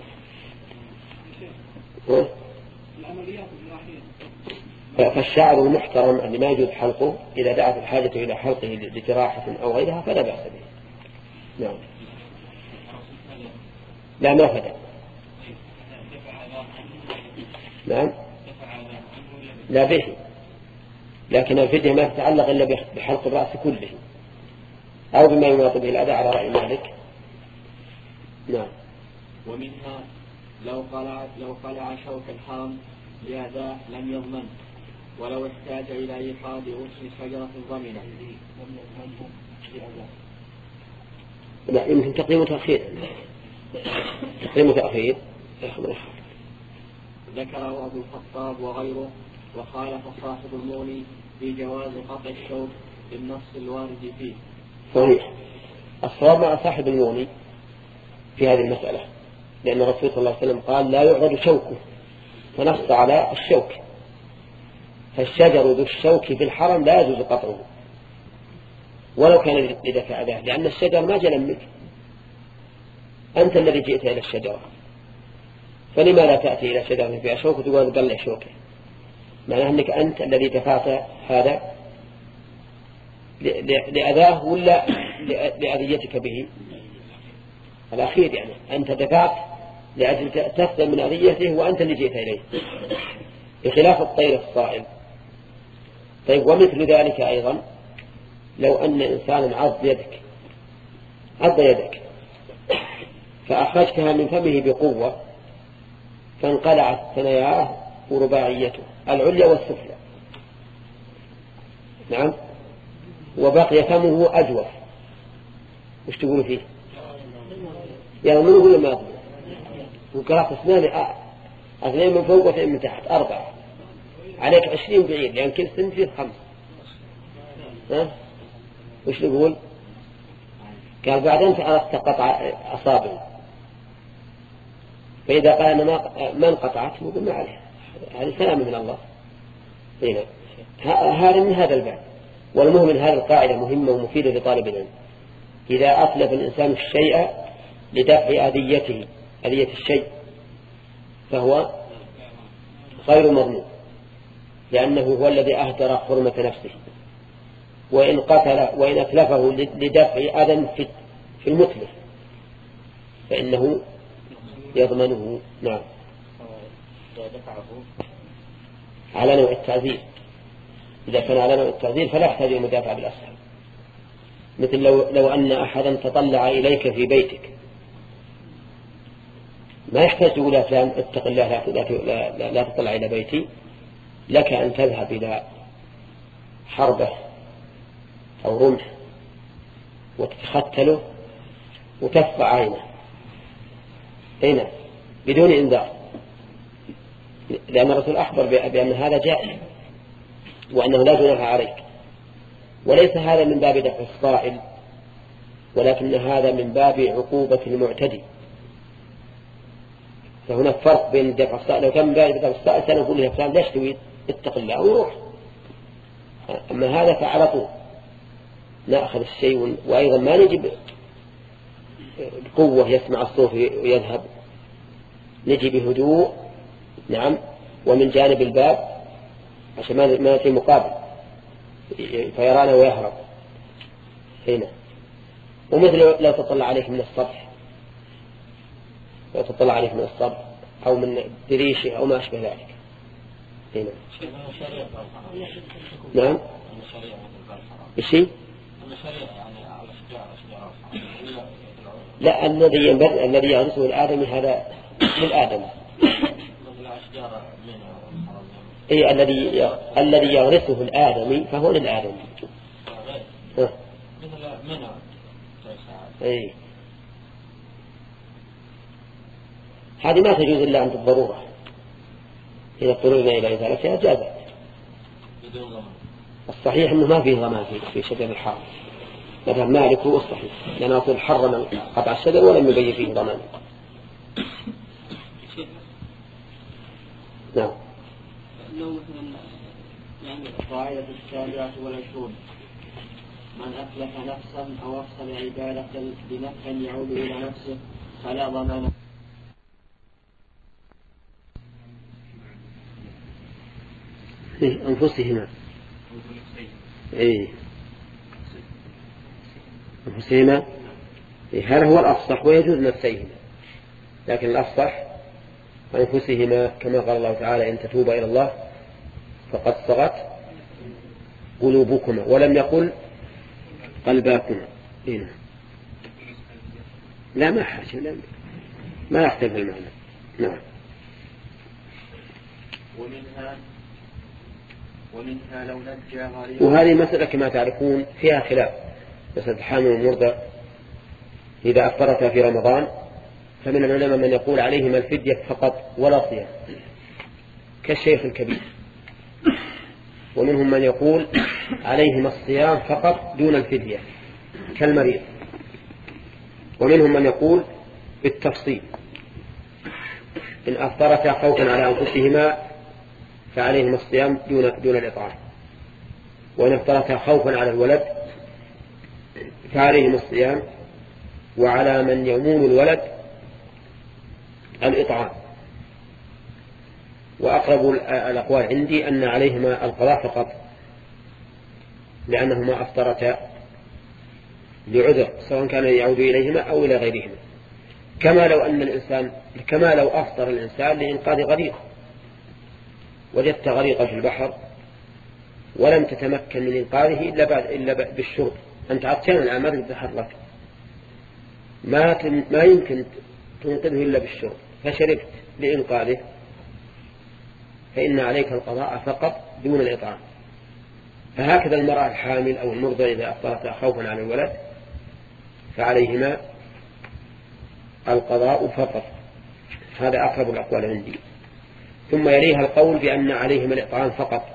فالشعر المحترم اللي ما يجوز حلقه إذا دعت الحاجة إلى حلقه لجراحة أو غيرها فلا بأس به. نعم. لا ما فدى. نعم. لا به، لكن الفدية ما تتعلق إلا بحلق الرأس كله أو بما يناط به الأذى على رأي مالك. نعم.
ومنها لو قلع شوك الحرم لأذى لم يضمن، ولو احتاج إلى إيقاظ غصن شجرة ضمنه.
لا، يمكن تقديم تأخير.
ذكره أبو الخطاب وغيره، وخالف صاحب المغني في جواز قطع الشوك بالنص الوارد فيه.
صحيح. الصواب مع صاحب المغني في هذه المسألة، لأن الرسول صلى الله عليه وسلم قال لا يعرض شوكه، فنص على الشوك. فالشجر ذو الشوك في الحرم لا يجوز قطعه ولو كان لدفع أذاه، لأن الشجر ما جاء منك، أنت الذي جئت إلى الشجرة، فلما لا تأتي إلى شجرة فيها شوك وتقول قلع شوكه؟ معناه أنك أنت الذي دفعت هذا لأذاه ولا لأذيتك به؟ الأخير، يعني أنت دفعت لأجل تسلم من أذيته وأنت اللي جئت إليه، بخلاف الطير الصائم. طيب، ومثل ذلك أيضا لو أن إنسانا عض يدك فأخرجتها من فمه بقوة فانقلعت ثناياه ورباعيته العليا والسفلى، نعم، وبقي فمه أجوف، وش تقول فيه؟ يعني من يقول ما أظن وقرأت اثنين من فوق واثنين من تحت 4 عليك 20 بعير، لأن كل سن فيه 5. ها؟ وش نقول؟ قال بعدين أردت قطع أصابعه، فإذا قال أنا ما انقطعت نقول ما عليه، هذه سلامة من الله. هذا من هذا الباب. والمهم من هذه القاعدة مهمة ومفيدة لطالب العلم: إذا أتلف الإنسان الشيء لدفع أذية الشيء فهو غير مضمون، لأنه هو الذي أهدر حرمة نفسه. وإن أتلفه لدفع أذى في المتلف فإنه يضمنه. نعم. على نوع التعذير، إذا كان على نوع التعذير فلا يحتاج المدافع بالأسهل، مثل لو أن أحدا تطلع إليك في بيتك ما يحتاج تقول يا فلان اتق الله لا تطلع إلى بيتي، لك أن تذهب إلى حربة أو رمح وتتختله وتدفع عينه هنا بدون إنذار، لأن الرسول أخبر بأن هذا جائز وأنه لا جناح عليك. وليس هذا من باب دفع الصائل، ولكن هذا من باب عقوبة المعتدي. فهناك فرق بين دفع الصائل. لو كان من باب دفع الصائل سنقول له فلان ليش تريد؟ اتق الله وروح. أما هذا فعلى طول نأخذ الشيء، وأيضا ما نجي بقوة يسمع الصوت ويذهب، نجي بهدوء، نعم، ومن جانب الباب عشان ما يأتي مقابل فيرانا ويهرب هنا. ومثل لو تطلع عليك من السطح، لو تطلع عليك من السطح أو من دريشه أو ما أشبه ذلك هنا. نعم الشيء لا، الذي يغرسه الآدمي هذا للآدم. أي الذي يغرسه الآدمي فهو للآدمي. أي هذه ما تجوز إلا عند الضرورة، إذا اضطررنا إلى ذلك جازت. الصحيح أنه ما فيه ضمان في شجر الحرم، مثلا مالك هو الصحيح، لأنه أقول حرم قطع الشجر ولم يبين فيه ضمان. نعم.
لو مثلا يعني القاعدة 29 من أتلف نفسا أو أفصل عبادة بنفع يعود إلى نفسه فلا ضمان.
أنفسهما أنفسهما هذا هو الأفصح، ويجوز نفسيهما، لكن الأفصح أنفسهما كما قال الله تعالى إن تتوبا إلى الله فقد صغت قلوبكما، ولم يقل قلباكما. لا ما حاجة، ما يختلف المعنى. نعم.
ومنها لو نجى غريب.
وهذه مسألة كما تعرفون فيها خلاف، مسألة حامل ومرضى إذا أفطرتا في رمضان، فمن العلماء من يقول عليهما الفدية فقط ولا صيام كالشيخ الكبير، ومنهم من يقول عليهما الصيام فقط دون الفدية كالمريض، ومنهم من يقول بالتفصيل إن أفطرتا خوفا على أنفسهما فعليهما الصيام دون الإطعام، وإن أفطرتا خوفا على الولد فعليهما الصيام، وعلى من يمون الولد الإطعام. وأقرب الأقوال عندي أن عليهما القضاء فقط، لأنهما أفطرتا لعذر سواء كان يعود إليهما أو إلى غيرهما، كما لو أفطر الإنسان لإنقاذ غريق، وجدت غريقا في البحر ولم تتمكن من إنقاذه إلا بالشرب، أنت عطشان الآن ما تتحرك، ما يمكن تنقذه إلا بالشرب، فشربت لإنقاذه، فإن عليك القضاء فقط دون الإطعام. فهكذا المرأة الحامل أو المرضى إذا أفطرت خوفا على الولد فعليهما القضاء فقط، هذا أقرب الأقوال عندي. ثم يليها القول بأن عليهما الإطعام فقط،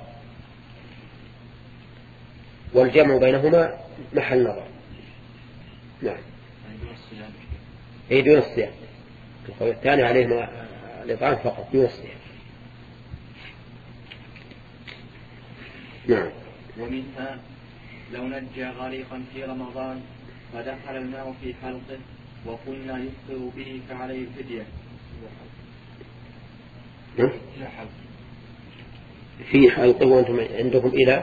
والجمع بينهما محل نظر. نعم. دون الصيام. القول الثاني عليهما الإطعام فقط دون الصيام. نعم.
ومنها لو نجى غريقا في رمضان فدخل الماء في حلقه وقلنا يفطر به فعليه الفدية.
في حلقه وأنتم عندكم إلى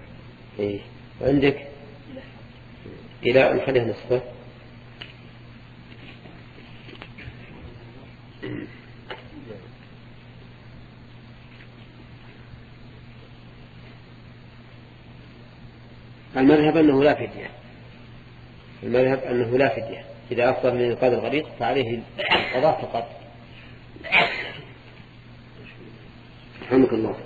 عندك إلى أن خليها نصفه. المذهب أنه لا فدية، المذهب أنه لا فدية، إذا أفطر لإنقاذ الغريق فعليه القضاء فقط. رحمك الله.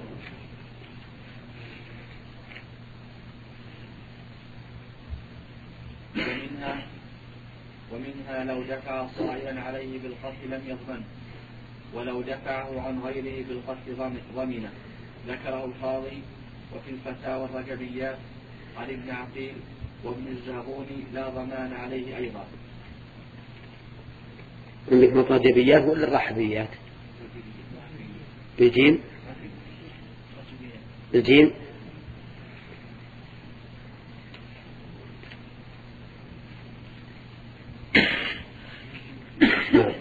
ومنها لو دفع صائلا عليه بالقتل لم يضمن، ولو دفعه عن غيره بالقتل ضمنه. ذكره القاضي وفي الفتاوى الرجبيات عن ابن عقيل وابن الزابوني لا ضمان عليه أيضا.
عندك مطاجبيات ولا الرحبيات؟ بالجيم؟ بالجيم؟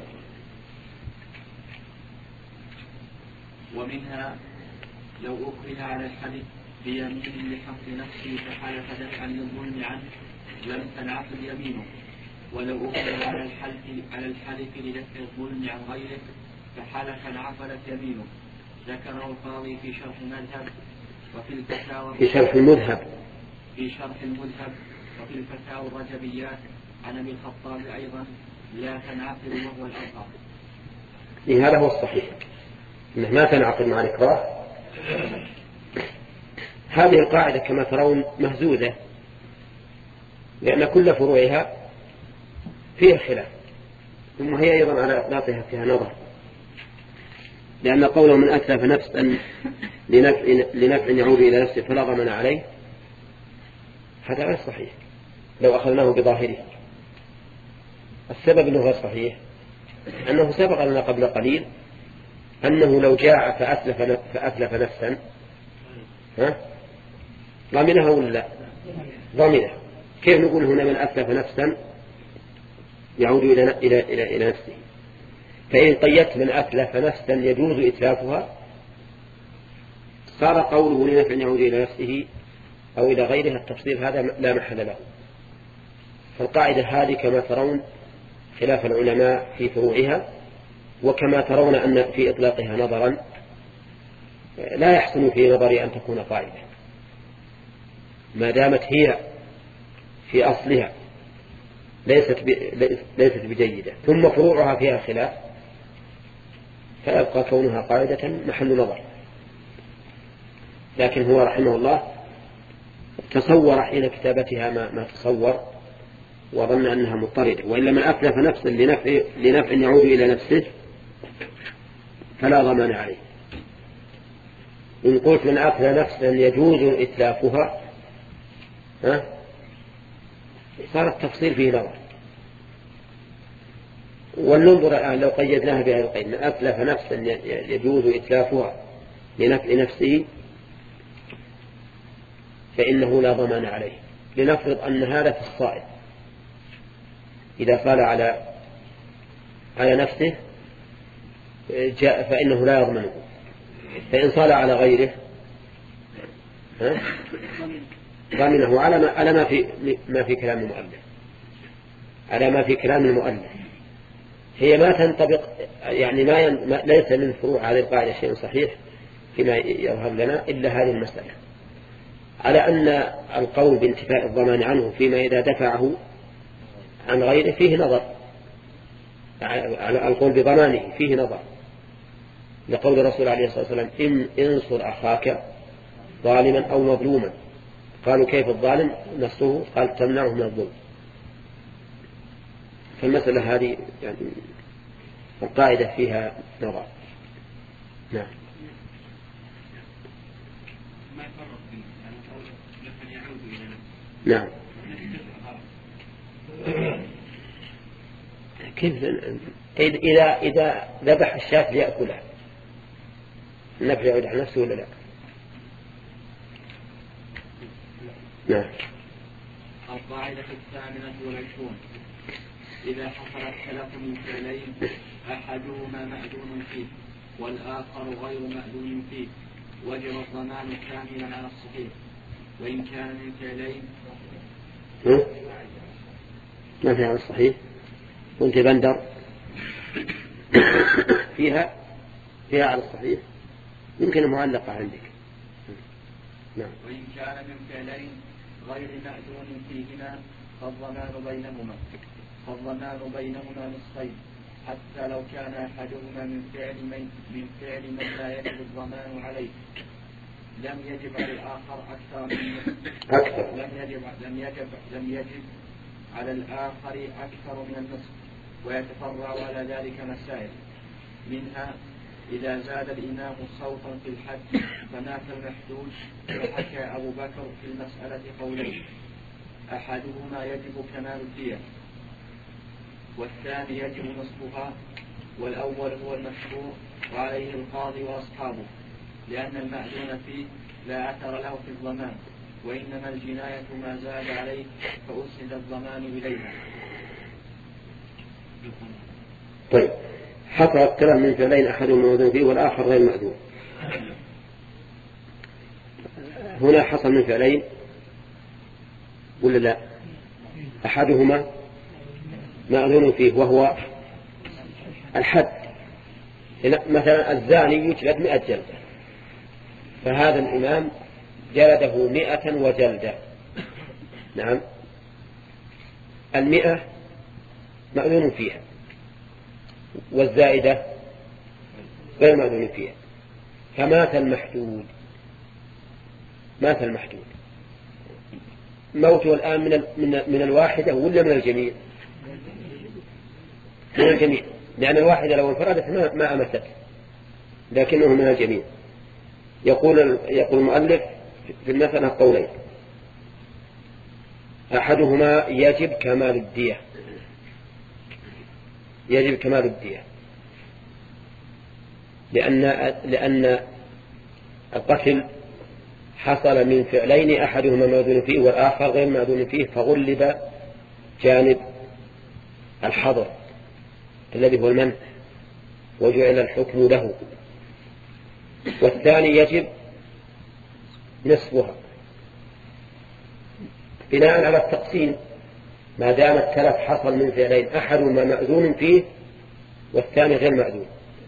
ومنها لو أخرج بها على الحلف بيمين لحق نفسه فحلف دفعا للظلم عنه لم تنعقد يمينه، ولو أخذ على الحلف لدفع الظلم عن غيره فحلف انعقدت يمينه. ذكره القاضي في شرح المذهب وفي الفتاوى
في شرح المذهب وفي الفتاوى الرجبيات عن ابي الخطاب ايضا لا تنعقد وهو الأرقى. هذا هو الصحيح انه ما تنعقد مع الإكراه. هذه القاعدة كما ترون مهزوزة لأن كل فروعها فيها خلاف، ثم هي أيضا على إطلاقها فيها نظر، لأن قوله من أتلف نفسا لنفع يعود إلى نفسه فلا ضمان عليه هذا غير صحيح لو أخذناه بظاهره. السبب أنه غير صحيح أنه سبق لنا قبل قليل أنه لو جاع فأتلف نفسا ضمنها ولا لا؟ ضمنها. كيف نقول هنا من أتلف نفسا يعود إلى نفسه؟ فإن قيدت من أتلف نفسا يجوز إتلافها صار قوله لنفع يعود إلى نفسه أو إلى غيرها التفصيل هذا لا محل له. فالقاعدة هذه كما ترون خلاف العلماء في فروعها، وكما ترون أن في إطلاقها نظرا لا يحسن في نظري أن تكون قاعدة ما دامت هي في أصلها ليست بجيدة ثم فروعها فيها خلاف، فيبقى كونها قاعدة محل نظر. لكن هو رحمه الله تصور حين كتابتها ما تصور وظن أنها مضطردة، وإلا من أتلف نفسا لنفع يعود إلى نفسه فلا ضمان عليه. إن قلت من أتلف نفسا يجوز إتلافها صار التفصيل فيه نظر. ولننظر الآن لو قيدناها بهذا القيد من أتلف نفسا يجوز إتلافها لنفع نفسه فإنه لا ضمان عليه. لنفرض أن هذا في الصائل إذا صال على نفسه فإنه لا يضمنه، فإن صال على غيره ضمنه على ما في كلام المؤلف، على ما في كلام المؤلف. هي ما تنطبق يعني ليس من فروع هذه القاعدة شيء صحيح فيما يظهر لنا إلا هذه المسألة، على أن القول بانتفاء الضمان عنه فيما إذا دفعه عن غيره فيه نظر، على القول بضمانه فيه نظر، لقول الرسول عليه الصلاة والسلام انصر أخاك ظالما أو مظلوما. قالوا كيف الظالم نصره؟ قال تمنعه من الظلم. فالمسألة هذه يعني القاعدة فيها نظر. نعم. نعم. كيف إذا ذبح الشاة ليأكلها النفع يعود على نفسه ولا لا؟ نعم.
القاعدة 28 إذا حصل الخلاف من فعلين أحدهما مأذون فيه والآخر غير مأذون فيه وجب الضمان كاملا على الصحيح، وإن كان من فعلين
ما في على الصحيح وانت بندر فيها على الصحيح يمكن معلقة عندك.
نعم. وإن كان من فعلين غير مأذون فيهما فالضمان بينهما نصفين، حتى لو كان أحدهما من فعل من لا يجب الضمان عليه لم يجب على الآخر أكثر من النصف. لم يجب على الآخر أكثر من النصف. ويتفرع على ذلك مسائل، منها إذا زاد الإمام صوتا في الحد فمات المحدود، وحكى أبو بكر في المسألة قولين، أحدهما يجب كمال الدية والثاني يجب نصفها، والأول هو المشهور وعليه القاضي وأصحابه، لأن المأذون فيه لا أثر له في الضمان، وإنما الجناية ما زاد عليه فأسند الضمان إليها.
طيب، حصل الكلام من فعلين أحدهما مأذون فيه والآخر غير مأذون. هنا حصل من فعلين ولا لا؟ أحدهما مأذون فيه وهو الحد، مثلا الزاني يجلد 100 جلدة، فهذا الإمام جلده 100 وجلدة. نعم، 100 مأذون فيها، والزائدة غير مأذون فيها، فمات المحدود. مات المحدود، موته الآن من الواحدة ولا من الجميع؟ من الجميع، لأن الواحدة لو انفردت ما أمست، لكنه من الجميع. يقول المؤلف في المسألة قولين: أحدهما يجب كمال الدية، يجب كمال الدية، لأن القتل حصل من فعلين أحدهما مأذون فيه والآخر غير مأذون فيه، فغلب جانب الحظر الذي هو المنع وجعل الحكم له. والثاني يجب نصفها بناء على التقسيم، ما دام التلف حصل من فعلين أحدهما مأذون فيه والثاني غير مأذون،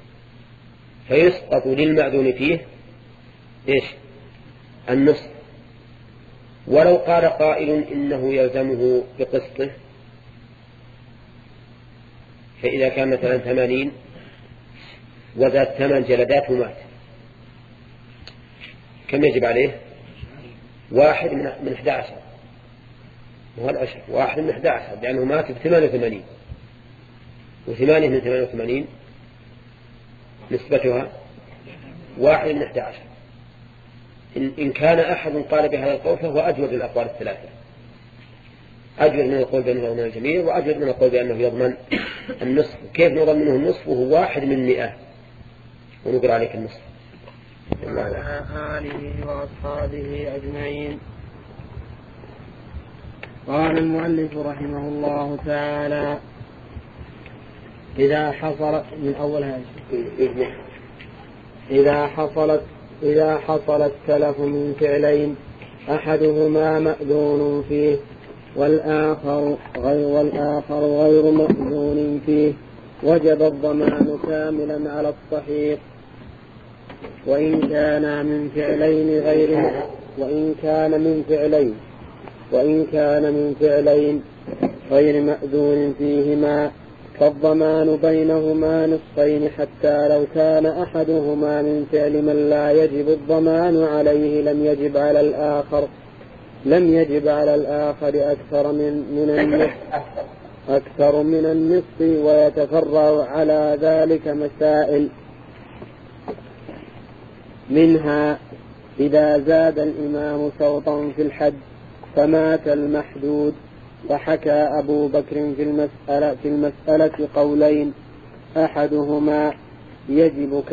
فيسقط للمأذون فيه إيش؟ النصف. ولو قال قائل إنه يلزمه بقسطه، فإذا كان مثلا 80 وزاد 8 جلدات ومات، كم يجب عليه؟ 1 من 11، وهو الأشهر 1 من 11، لأنه مات ب88، و8 من 88 نسبتها 1 من 11. إن كان أحد قال بهذا القول فهو أجود الأقوال الثلاثة، أجود من القول بأنه يضمن الجميع، وأجود من القول بأنه يضمن النصف. كيف نضمن منه النصف وهو 1 من 100 ونقر عليك النصف؟
وعلى آله وأصحابه أجمعين. قال المؤلف رحمه الله تعالى: إذا حصلت من أولها إذا حصل التلف من فعلين أحدهما مأذون فيه والآخر غير مأذون فيه، وجب الضمان كاملا على الصحيح. وإن كان من فعلين غير مأذون فيهما فالضمان بينهما نصفين، حتى لو كان أحدهما من فعل من لا يجب الضمان عليه لم يجب على الآخر أكثر من النصف. ويتفرع على ذلك مسائل، منها إذا زاد الإمام سوطا في الحد فمات المحدود. فحكى أبو بكر في المسألة قولين: أحدهما يجب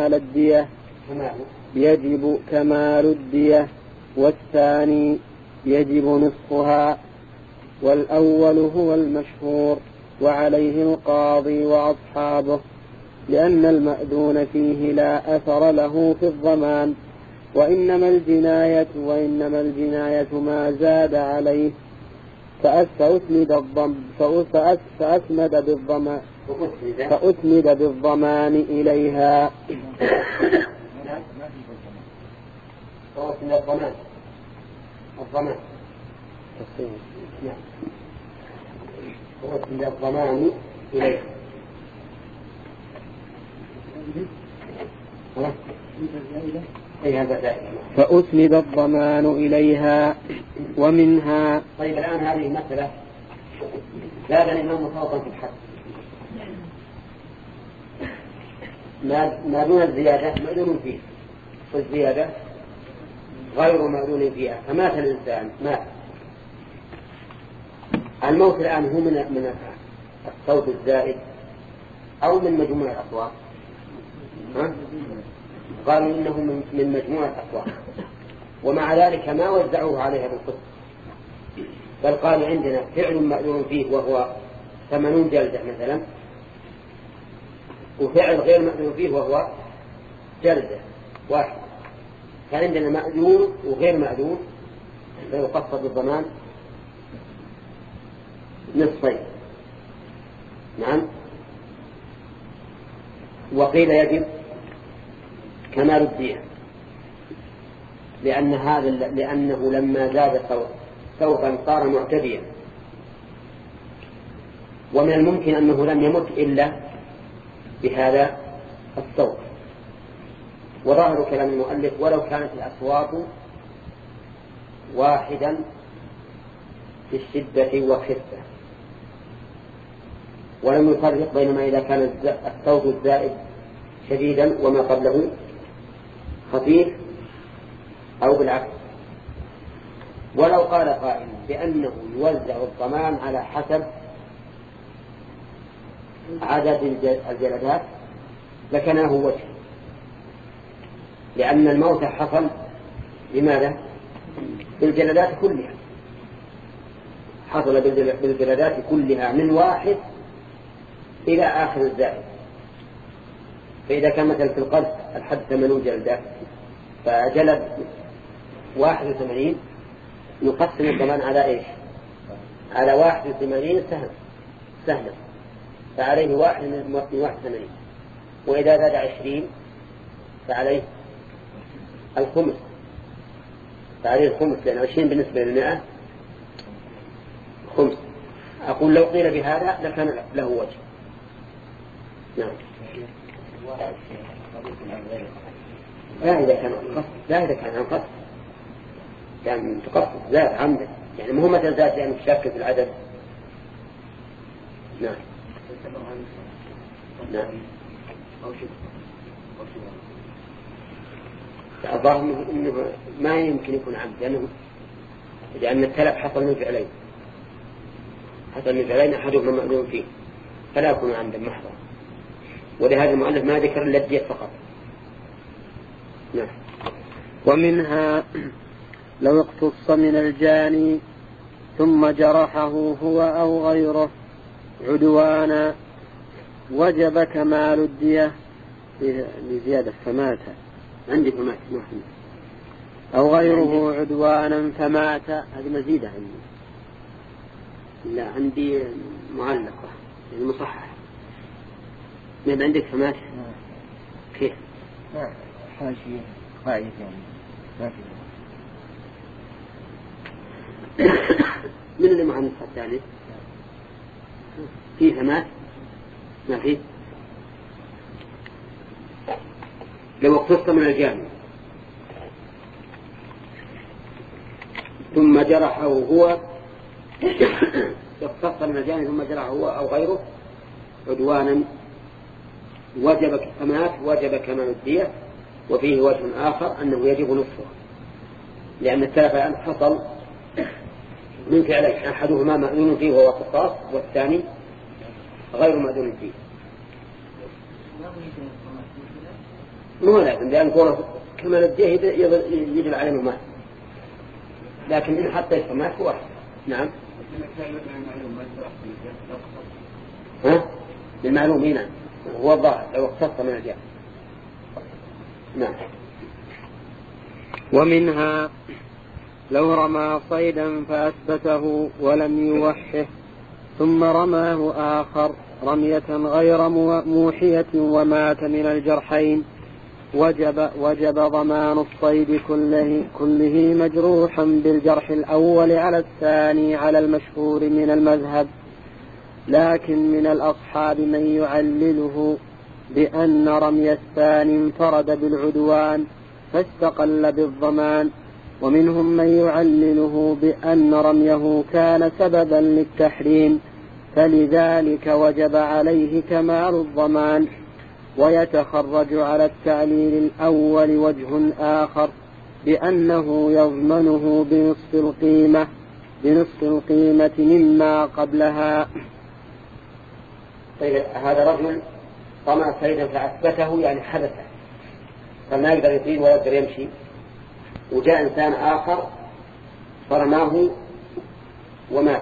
كمال الدية، والثاني يجب نصفها، والأول هو المشهور وعليه القاضي وأصحابه، لأن المأذون فيه لا أثر له في الضمان، وإنما الجناية ما زاد عليه، فأسند بالضمان إليها. فأسند الضمان إليها. ومنها
طيب الآن هذه مسألة زاد الإمام سوطا في الحد، ما دون الزيادة مأذون فيه، والزيادة غير مأذون فيها، فمات الإنسان مات. الموت الآن هو من الصوت الزائد أو من مجموع الأصوات؟ قالوا إنه من مجموع الأصوات، ومع ذلك ما وزعوه عليها بالقسط، بل قالوا عندنا فعل مأذون فيه وهو 80 جلدة مثلا، وفعل غير مأذون فيه وهو جلدة 1. فعندنا مأذون وغير مأذون فيقصد بالضمان نصفين. نعم. وقيل يجب كمال الدية لأنه لما زاد سوفا صار معتديا، ومن الممكن أنه لم يمت إلا بهذا الصوت. وظاهر كلام المؤلف ولو كانت الأصوات واحدا في الشدة والخفة، ولم يفرق بينما إذا كان الصوت الزائد شديدا وما قبله خفيف أو بالعكس. ولو قال قائل بأنه يوزع الضمان على حسب عدد الجلدات لكنه وجه، لأن الموت حصل لماذا؟ بالجلدات كلها، حصل بالجلدات كلها من واحد إلى آخر الزائد. فإذا كان مثلا في القذف الحد 80 جلدة فجلد 81 يقسم الضمان على إيش؟ على 81 سهلا فعليه 1 من 81. وإذا زاد 20 فعليه الخمس، فعليه الخمس، لأن 20 بالنسبة للمئة خمس. أقول لو قيل بهذا لكان له وجه. نعم. لا إذا كان عن قصد يعني تقصد زاد عمدا، يعني مو مثل زاد يعني تشكل في العدد. نعم. نعم. الظاهر إنه ما يمكن يكون عمد، لأن التلف حصل من فعلين أحدهما مأذون فيه فلا يكون عمدا محضا، ولهذا المؤلف ما ذكر إلا الدية فقط. نعم.
ومنها لو اقتص من الجاني ثم جرحه هو أو غيره عدوانا وجب كمال الدية لزيادة فمات،
عندي فمات
أو غيره عدوانا فمات. هذه مزيدة عندي.
لا عندي معلقة يعني مصحح. من عندك فمات كيف؟
حاشية قاعدة ما في.
من اللي مع النسخة الثانية في فمات ما في. لو اقتص من الجاني ثم جرحه هو اقتص من الجاني ثم جرحه هو أو غيره عدوانا وجب فمات وجب كمال الدية. وفيه وجه آخر أنه يجب نصفه، لأن التلف الآن حصل من فعلين، أحدهما مأذون فيه وهو قصاص، والثاني غير مأذون فيه. مو لازم، لأن قوله كمال الدية يجب عليه مات، لكن إن حتى يفهمات هو واحد. نعم. للمعلوم هنا هو الظاهر لو اقتص من الجاني. نعم.
ومنها لو رمى صيدا فأثبته ولم يوحه ثم رماه آخر رمية غير موحية ومات من الجرحين وجب ضمان الصيد كله مجروحا بالجرح الأول على الثاني على المشهور من المذهب. لكن من الأصحاب من يعلله بأن رمي الثاني انفرد بالعدوان فاستقل بالضمان، ومنهم من يعلله بأن رميه كان سببا للتحريم فلذلك وجب عليه كمال الضمان. ويتخرج على التعليل الأول وجه آخر بأنه يضمنه بنصف القيمة مما قبلها.
طيب هذا رجل رمى صيدا فأثبته يعني حدثه فما يقدر يطير ولا يقدر يمشي، وجاء إنسان آخر فرماه ومات،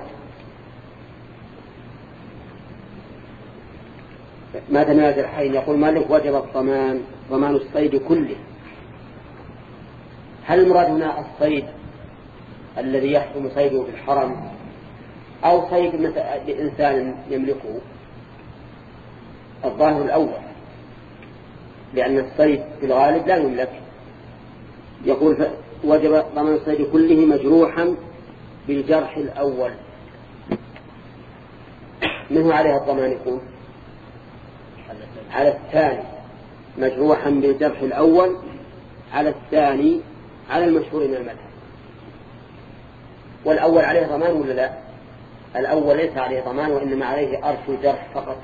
مات من الجرحين. يقول مالك وجب الضمان ضمان الصيد كله هل المراد هنا الصيد الذي يحرم صيده في الحرم أو صيد لإنسان يملكه؟ الظاهر الأول، لأن الصيد في الغالب لا يملك. يقول وجب ضمان الصيد كله مجروحا بالجرح الأول. من هو عليه الضمان يكون؟ على الثاني، مجروحا بالجرح الأول على الثاني على المشهور من المذهب. والأول عليه ضمان ولا لا؟ الأول ليس عليه ضمان، وإنما عليه أرش الجرح فقط،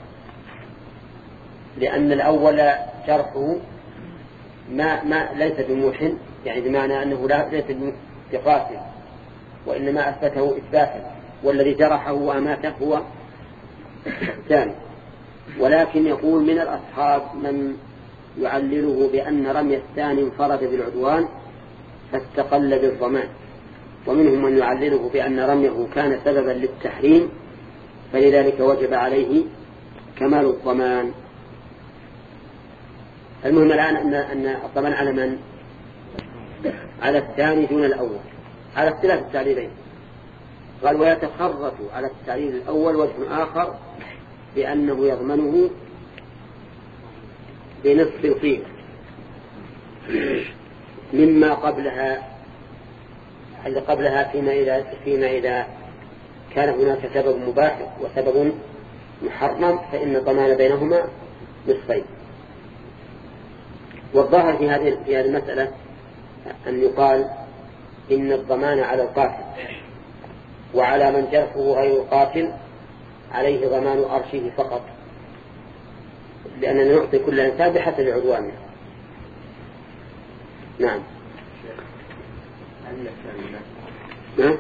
لأن الأول جرحه ما ليس بموحن، يعني بمعنى أنه ليس بقاتل، وإنما أثبته إثباتا، والذي جرحه وأماته هو الثاني. ولكن يقول من الأصحاب من يعلله بأن رمي الثاني انفرد بالعدوان فاستقل بالضمان، ومنهم من يعلله بأن رميه كان سببا للتحريم فلذلك وجب عليه كمال الضمان. المهم الآن أن الضمان على من؟ على الثاني دون الأول، على اختلاف التعليلين. قال ويتخرج على التعليل الأول وجه آخر بأنه يضمنه بنصف القيمة مما قبلها، اللي قبلها فيما إذا كان هناك سبب مباح وسبب محرم فإن الضمان بينهما نصفين. والظاهر في هذه المسألة أن يقال إن الضمان على القاتل، وعلى من جرحه غير القاتل عليه ضمان أرشه فقط، لأننا نعطي كل إنسان بحسب عدوانه. نعم. نعم.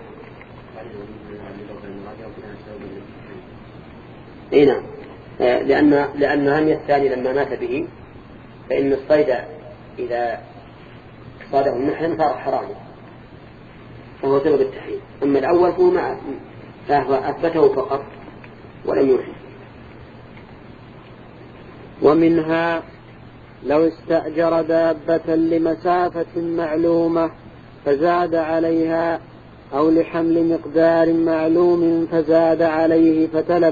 اي نعم، لأن رمي الثاني لما مات به فإن الصيد إذا صاده المحرم صار حراما فهو سبب التحريم. أما الأول فهو أثبته فقط ولم يوحي.
ومنها لو استأجر دابة لمسافة معلومة فزاد عليها أو لحمل مقدار معلوم فزاد عليه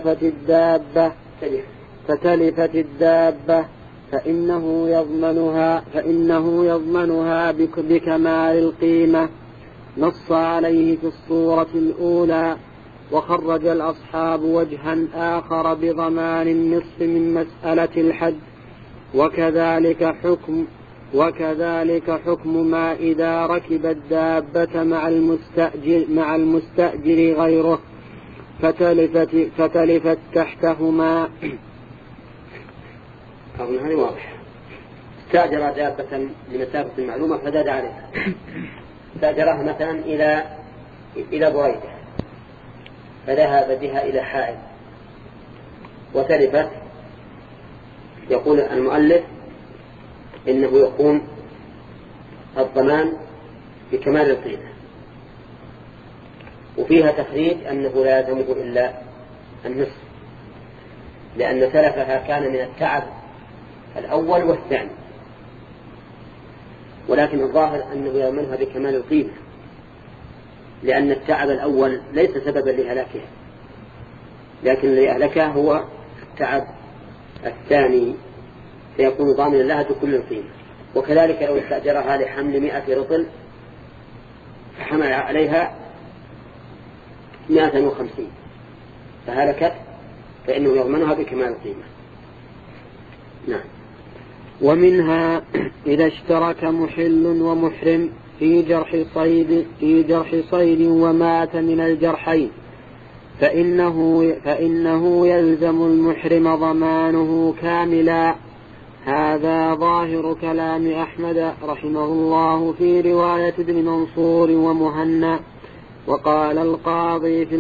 فتلفت الدابة فإنه يضمنها بكمال القيمة، نص عليه في الصورة الأولى. وخرج الأصحاب وجها آخر بضمان النصف من مسألة الحد، وكذلك حكم ما إذا ركب الدابة مع المستأجر غيره فتلفت تحتهما.
أظن هذه واضح. استأجر دابة لمسافة معلومة فزاد عليها، استأجرها مثلا إلى بريدة فذهب بها إلى حائل وتلفت، يقول المؤلف إنه يكون الضمان بكمال القيمة. وفيها تخريج أنه لا يلزمه إلا النصف، لأن تلفها كان من التعب الأول والثاني، ولكن الظاهر أنه يضمنها بكمال القيمة، لأن التعب الأول ليس سببا لهلاكها، لكن الذي أهلكها هو التعب الثاني، فيكون ضامنا لها بكل القيمة. وكذلك لو استأجرها لحمل 100 رطل فحمل عليها 150 فهلكت فإنه يضمنها بكمال القيمة. نعم.
ومنها إذا اشترك محل ومحرم في جرح صيد ومات من الجرحين فإنه يلزم المحرم ضمانه كاملا. هذا ظاهر كلام أحمد رحمه الله في رواية ابن منصور ومهنا. وقال القاضي في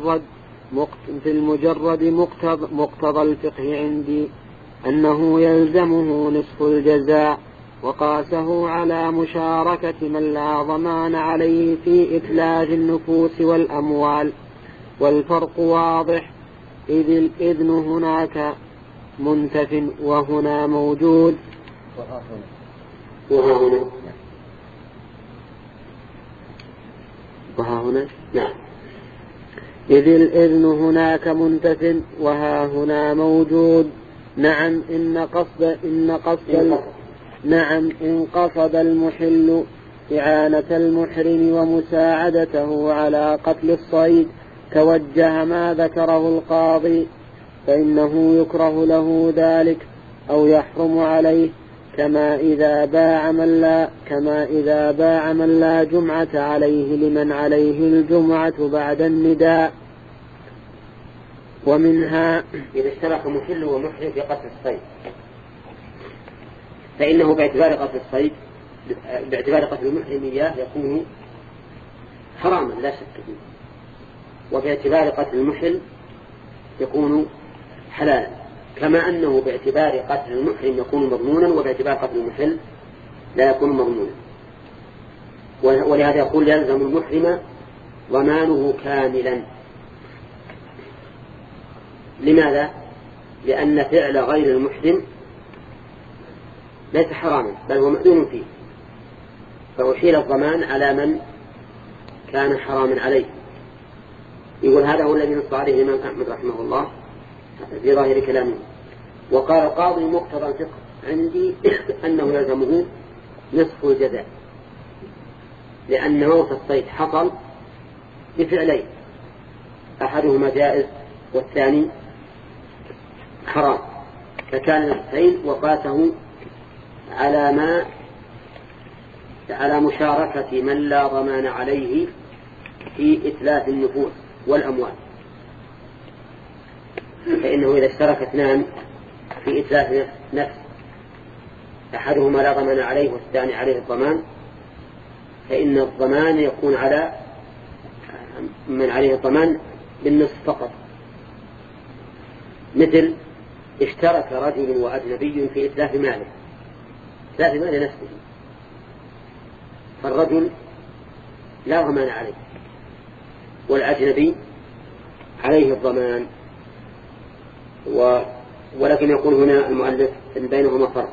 المجرد مقتضى الفقه عندي أنه يلزمه نصف الجزاء، وقاسه على مشاركة من لا ضمان عليه في إتلاف النفوس والأموال. والفرق واضح، إذ الإذن هناك منتف وهنا موجود. وها هنا
نعم.
إذ الإذن هناك منتف وها هنا موجود. نعم إن قصد المحل إعانة المحرم ومساعدته على قتل الصيد توجه ما ذكره القاضي فإنه يكره له ذلك أو يحرم عليه كما إذا باع من لا جمعة عليه لمن عليه الجمعة بعد النداء. ومنها
إذا اشترك محل ومحرم في قتل الصيد فإنه باعتبار قتل المحرم إياه يكون حراما لا شك فيه، وباعتبار قتل المحل يكون حلالا، كما أنه باعتبار قتل المحرم يكون مضمونا وباعتبار قتل المحل لا يكون مضمونا. ولهذا يقول يلزم المحرم ضمانه كاملا. لماذا؟ لأن فعل غير المحرم ليس حراما بل هو مأذون فيه، فأحيل الضمان على من كان حراما عليه. يقول هذا هو الذي نص عليه الإمام أحمد رحمه الله في ظاهر كلامه. وقال القاضي مقتضى الفقه عندي أنه يلزمه نصف الجزاء، لأن موت الصيد حصل بفعلين، أحدهما جائز والثاني حرام، فكان الاثنين وقاته على مشاركة من لا ضمان عليه في إتلاف النفوس والأموال. فإنه إذا اشترك اثنان في إتلاف نفس أحدهما لا ضمان عليه والثاني عليه الضمان، فإن الضمان يكون على من عليه الضمان بالنصف فقط. مثل اشترك رجل وأجنبي في إتلاف ماله نفسه، فالرجل لا ضمان عليه والأجنبي عليه الضمان. ولكن يقول هنا المؤلف إن بينهما فرق.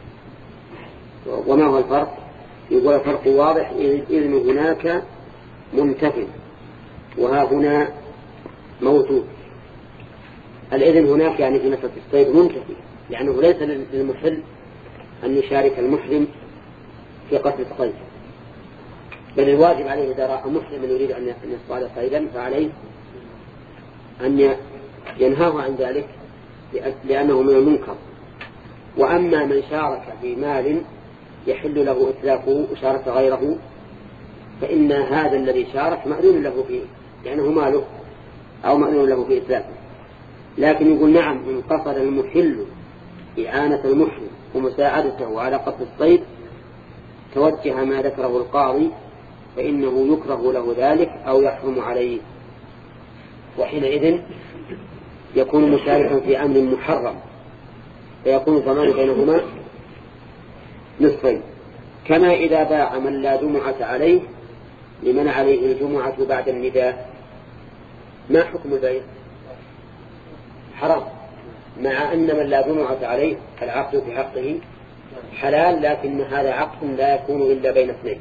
وما هو الفرق؟ يقول الفرق واضح، إذن هناك منتفع وها هنا موجود. الإذن هناك يعني في مسألة الصيد منتفع، لأنه ليس للمحل أن يشارك المحرم في قتل الصيد، بل الواجب عليه إذا رأى محرما يريد أن يصطاد صيدا فعليه أن ينهاه عن ذلك لأنه من المنكر. وأما من شارك في مال يحل له إتلافه وشارك غيره فإن هذا الذي شارك مأذون له فيه لأنه ماله أو مأذون له في إتلافه. لكن يقول نعم إن قصد المحل إعانة المحرم ومساعدته على قتل الصيد توجه ما ذكره القاضي فإنه يكره له ذلك أو يحرم عليه، وحينئذ يكون مشاركا في أمر محرم فيكون الضمان بينهما نصفين. كما إذا باع من لا جمعة عليه لمن عليه الجمعة بعد النداء، ما حكم البيع؟ حرام، مع أن من لا جمعة عليه العقد في حقه حلال، لكن هذا عقد لا يكون إلا بين اثنين.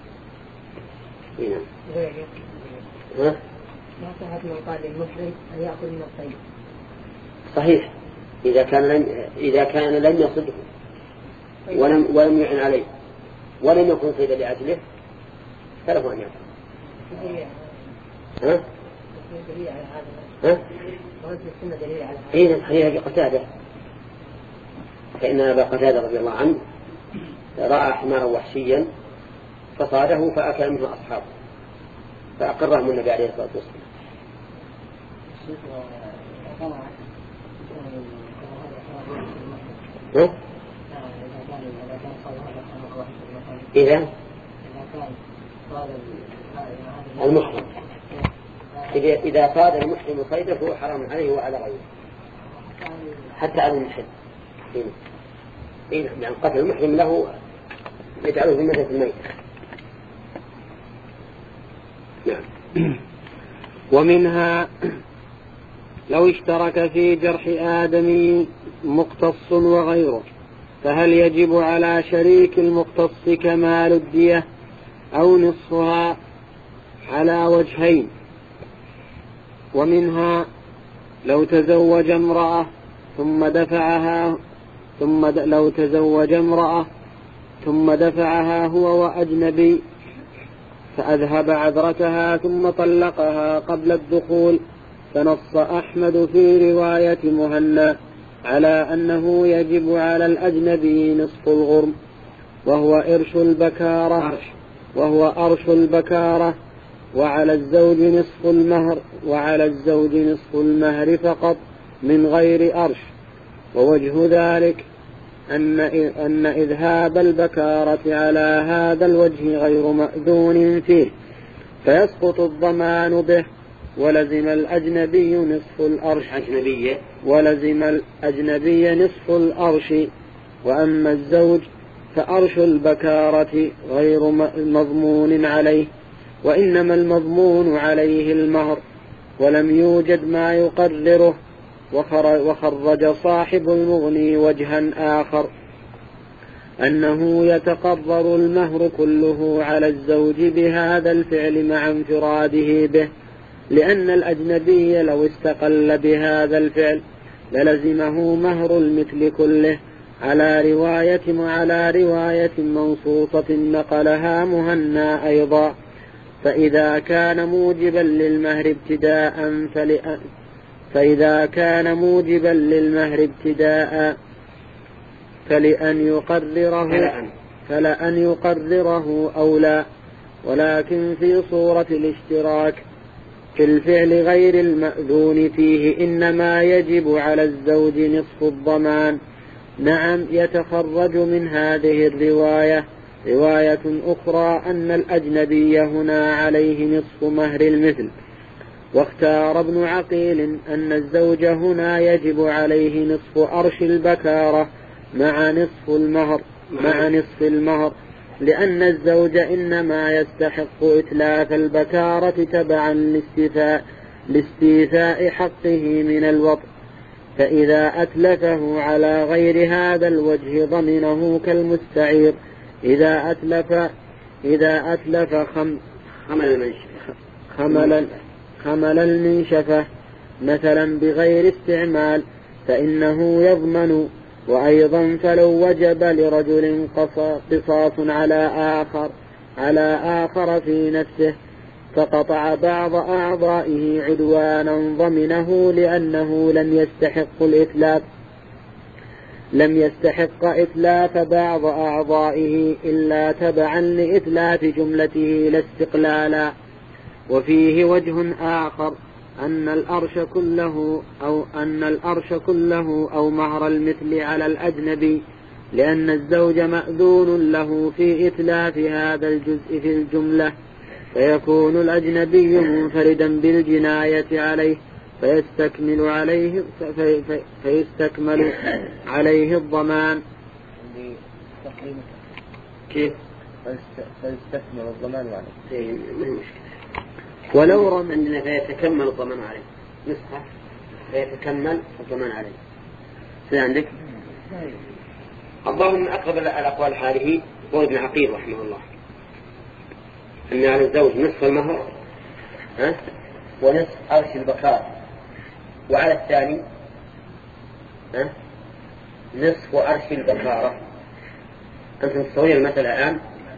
هنا
ما صحت من قال للمحرم أن يأكل من الصيد.
صحيح إذا كان لم يصده ولم يعن عليه ولم يكن صيدا لأجله فله أن يأكل. هي قتادة، فإن أبا قتادة رضي الله عنه رأى حمارا وحشيا فصاده فأكل منه أصحابه فأقرهم النبي عليه الصلاة والسلام. إذا المحرم إذا صاد المحرم صيده فهو حرام عليه وعلى غيره حتى على المحرم. يعني قتل المحرم له يجعله في مثل الميت. نعم.
ومنها لو اشترك في جرح آدمي مقتص وغيره فهل يجب على شريك المقتص كمال الدية أو نصفها على وجهين، ومنها لو تزوج امرأة ثم دفعها هو وأجنبي فأذهب عذرتها ثم طلقها قبل الدخول، فنص أحمد في رواية مهنا على أنه يجب على الأجنبي نصف الغرم وهو أرش البكارة، وعلى الزوج نصف المهر فقط من غير أرش. ووجه ذلك أن إذهاب البكارة على هذا الوجه غير مأذون فيه، فيسقط الضمان به، ولزم الأجنبي نصف الأرش. وأما الزوج فأرش البكارة غير مضمون عليه، وإنما المضمون عليه المهر، ولم يوجد ما يقرره. وخرج صاحب المغني وجها آخر أنه يتقرر المهر كله على الزوج بهذا الفعل مع انفراده به، لأن الأجنبي لو استقل بهذا الفعل للزمه مهر المثل كله، على رواية منصوصة نقلها مهنا أيضا. فإذا كان موجبا للمهر ابتداء فلأن يقرره أولى، ولكن في صورة الاشتراك في الفعل غير المأذون فيه إنما يجب على الزوج نصف الضمان. نعم، يتخرج من هذه الرواية رواية أخرى أن الأجنبي هنا عليه نصف مهر المثل، واختار ابن عقيل أن الزوج هنا يجب عليه نصف أرش البكارة مع نصف المهر، لأن الزوج إنما يستحق إتلاف البكارة تبعا لاستيفاء حقه من الوطء، فإذا أتلفه على غير هذا الوجه ضمنه كالمستعير إذا أتلف خمل المنشفة مثلا بغير استعمال فإنه يضمن. وأيضا فلو وجب لرجل قصاص على آخر في نفسه فقطع بعض أعضائه عدوانا ضمنه، لأنه لم يستحق إتلاف بعض أعضائه إلا تبعا لإتلاف جملته لا استقلالا. وفيه وجه آخر أن الأرش كله أو مهر المثل على الأجنبي، لأن الزوج مأذون له في إتلاف هذا الجزء في الجملة، فيكون الأجنبي منفردا بالجناية عليه فيستكمل عليه الضمان.
كيف؟ فيستكمل الضمان عليه.
ولو رمى عندنا فيتكمل الضمان عليه نسخة فيتكمل الضمان عليه. عندك اللهم أقرب الأقوال هذه هو ابن عقيل رحمه الله، أن على الزوج نصف المهر ونصف أرش البكار، وعلى الثاني نصف أرش البكارة. أنتم تصورون المثل الآن؟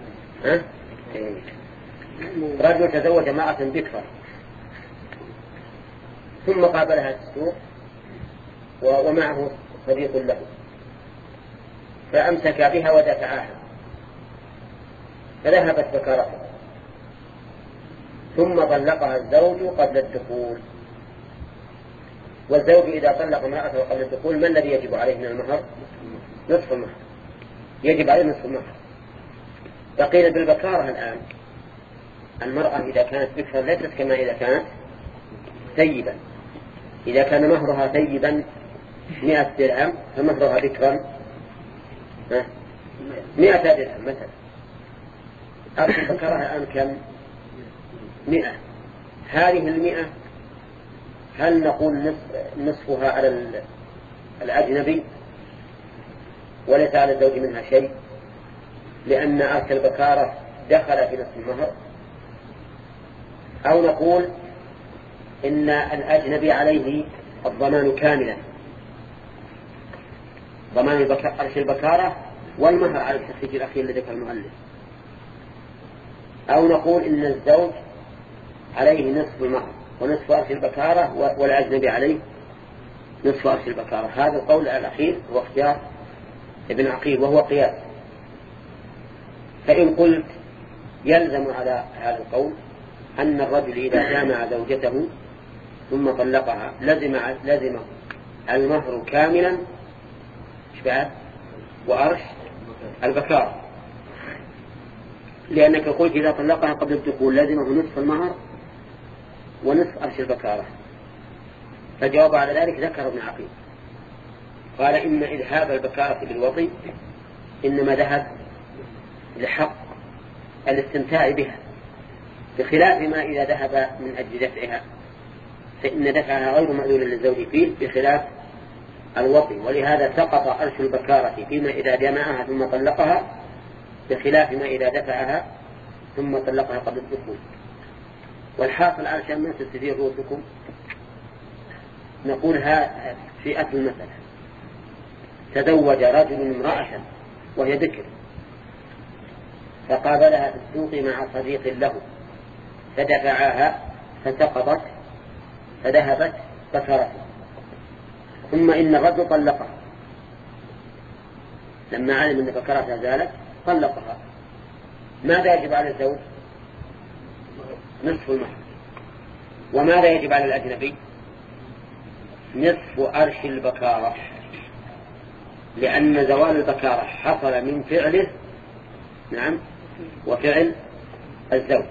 رجل تزوج امرأة بكرا ثم قابلها في السوق ومعه صديق له، فأمسك بها ودفعها فذهبت بكارتها، ثم طلقها الزوج قبل الدخول. والزوج إذا طلق امرأته قبل الدخول ما الذي يجب عليه من المهر؟ نصف المهر، يجب عليه نصف المهر. بقينا بالبكارة الآن. المرأة إذا كانت بكرا ليست كما إذا كانت ثيبا. إذا كان مهرها ثيبا 100 درهم فمهرها بكرا 100 درهم مثلا. أرش البكارة الآن كم؟ 100. هذه 100 هل نقول نصفها على الأجنبي وليس على الزوج منها شيء، لأن أرش البكارة دخل في نصف المهر؟
أو نقول إن الأجنبي عليه الضمان كاملا، ضمان أرش البكارة والمهر على التخريج الأخير الذي ذكر المؤلف. أو نقول إن الزوج عليه نصف المهر ونصف أرش البكارة والأجنبي عليه نصف أرش البكارة. هذا القول الأخير هو اختيار ابن عقيل وهو قياس. فإن قلت يلزم على هذا القول أن الرجل إذا جامع زوجته ثم طلقها لزم المهر كاملا وأرش البكارة، لأنك قلت إذا طلقها قبل الدخول لزمه نصف المهر ونصف أرش البكارة. فجواب على ذلك ذكر ابن عقيل قال إن إذهاب البكارة بالوطي إنما ذهب لحق الاستمتاع بها، بخلاف ما إذا ذهب من أجل دفعها فإن دفعها غير مأذون للزوج فيه بخلاف الوطي. ولهذا سقط أرش البكارة فيما إذا جمعها ثم طلقها بخلاف ما إذا دفعها ثم طلقها قبل الدخول. والحاصل علشان ما تستدير رؤوسكم نقولها في أصل المسألة: تزوج رجل امرأة وهي ذكر فقابلها في السوق مع صديق له فدفعها فسقطت فذهبت بكرته، ثم إن الرجل طلقها لما علم أن بكرتها زالت طلقها. ماذا يجب على الزوج؟ نصف المهر. وماذا يجب على الأجنبي؟ نصف أرش البكارة، لأن زوال البكارة حصل من فعله نعم وفعل الزوج.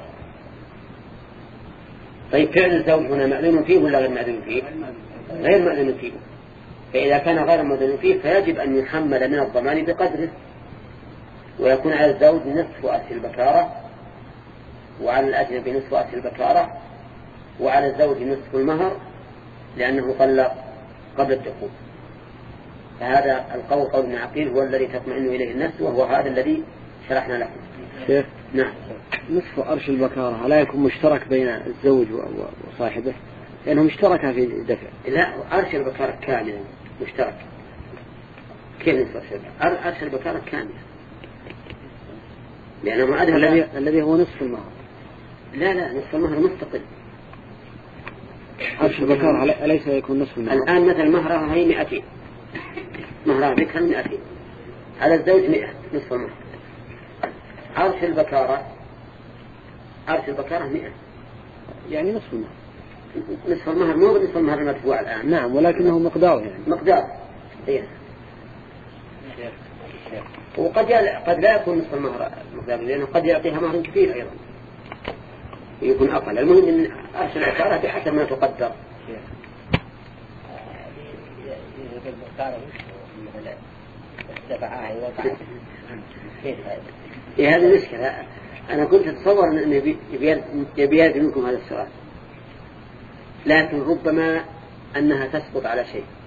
طيب فعل الزوج هنا مأذون فيه ولا غير مأذون فيه؟ غير مأذون فيه. فإذا كان غير مأذون فيه فيجب أن يحمل من الضمان بقدره، ويكون على الزوج نصف أرش البكارة وعلى الأجنبي نصف أرش البكارة وعلى الزوج نصف المهر لأنه طلق قبل الدخول. فهذا القول قول ابن عقيل هو الذي تطمئن إليه النفس، وهو هذا الذي شرحنا لكم.
شيخ
نعم.
نصف أرش البكارة لا يكون مشترك بين الزوج وصاحبه لأنهم اشتركا في دفع؟
لا، أرش البكارة كاملا مشترك. كيف نصف أرش البكارة كاملا؟ لأنه
الذي هو نصف المهر.
لا نصف المهر مستقل.
أرش البكارة أليس يكون نصف المهر؟
الآن مثل مهرها هي 200، مهرها ذكر 200 على الزوج 100 نصف المهر. أرش البكارة 100
يعني نصف المهر.
نصف المهر مو نصف المهر المدفوع الآن.
نعم، ولكنه مقدار يعني
مقدار. إيه. وقد لا يكون نصف المهر مقدار، لأنه قد يعطيها مهر كثير أيضا يكون أقل. المهم أن أرش البكارة بحسب ما تقدر. إيه هذه مشكلة. أنا كنت أتصور أن يبي منكم هذا السؤال، لكن ربما أنها تسقط على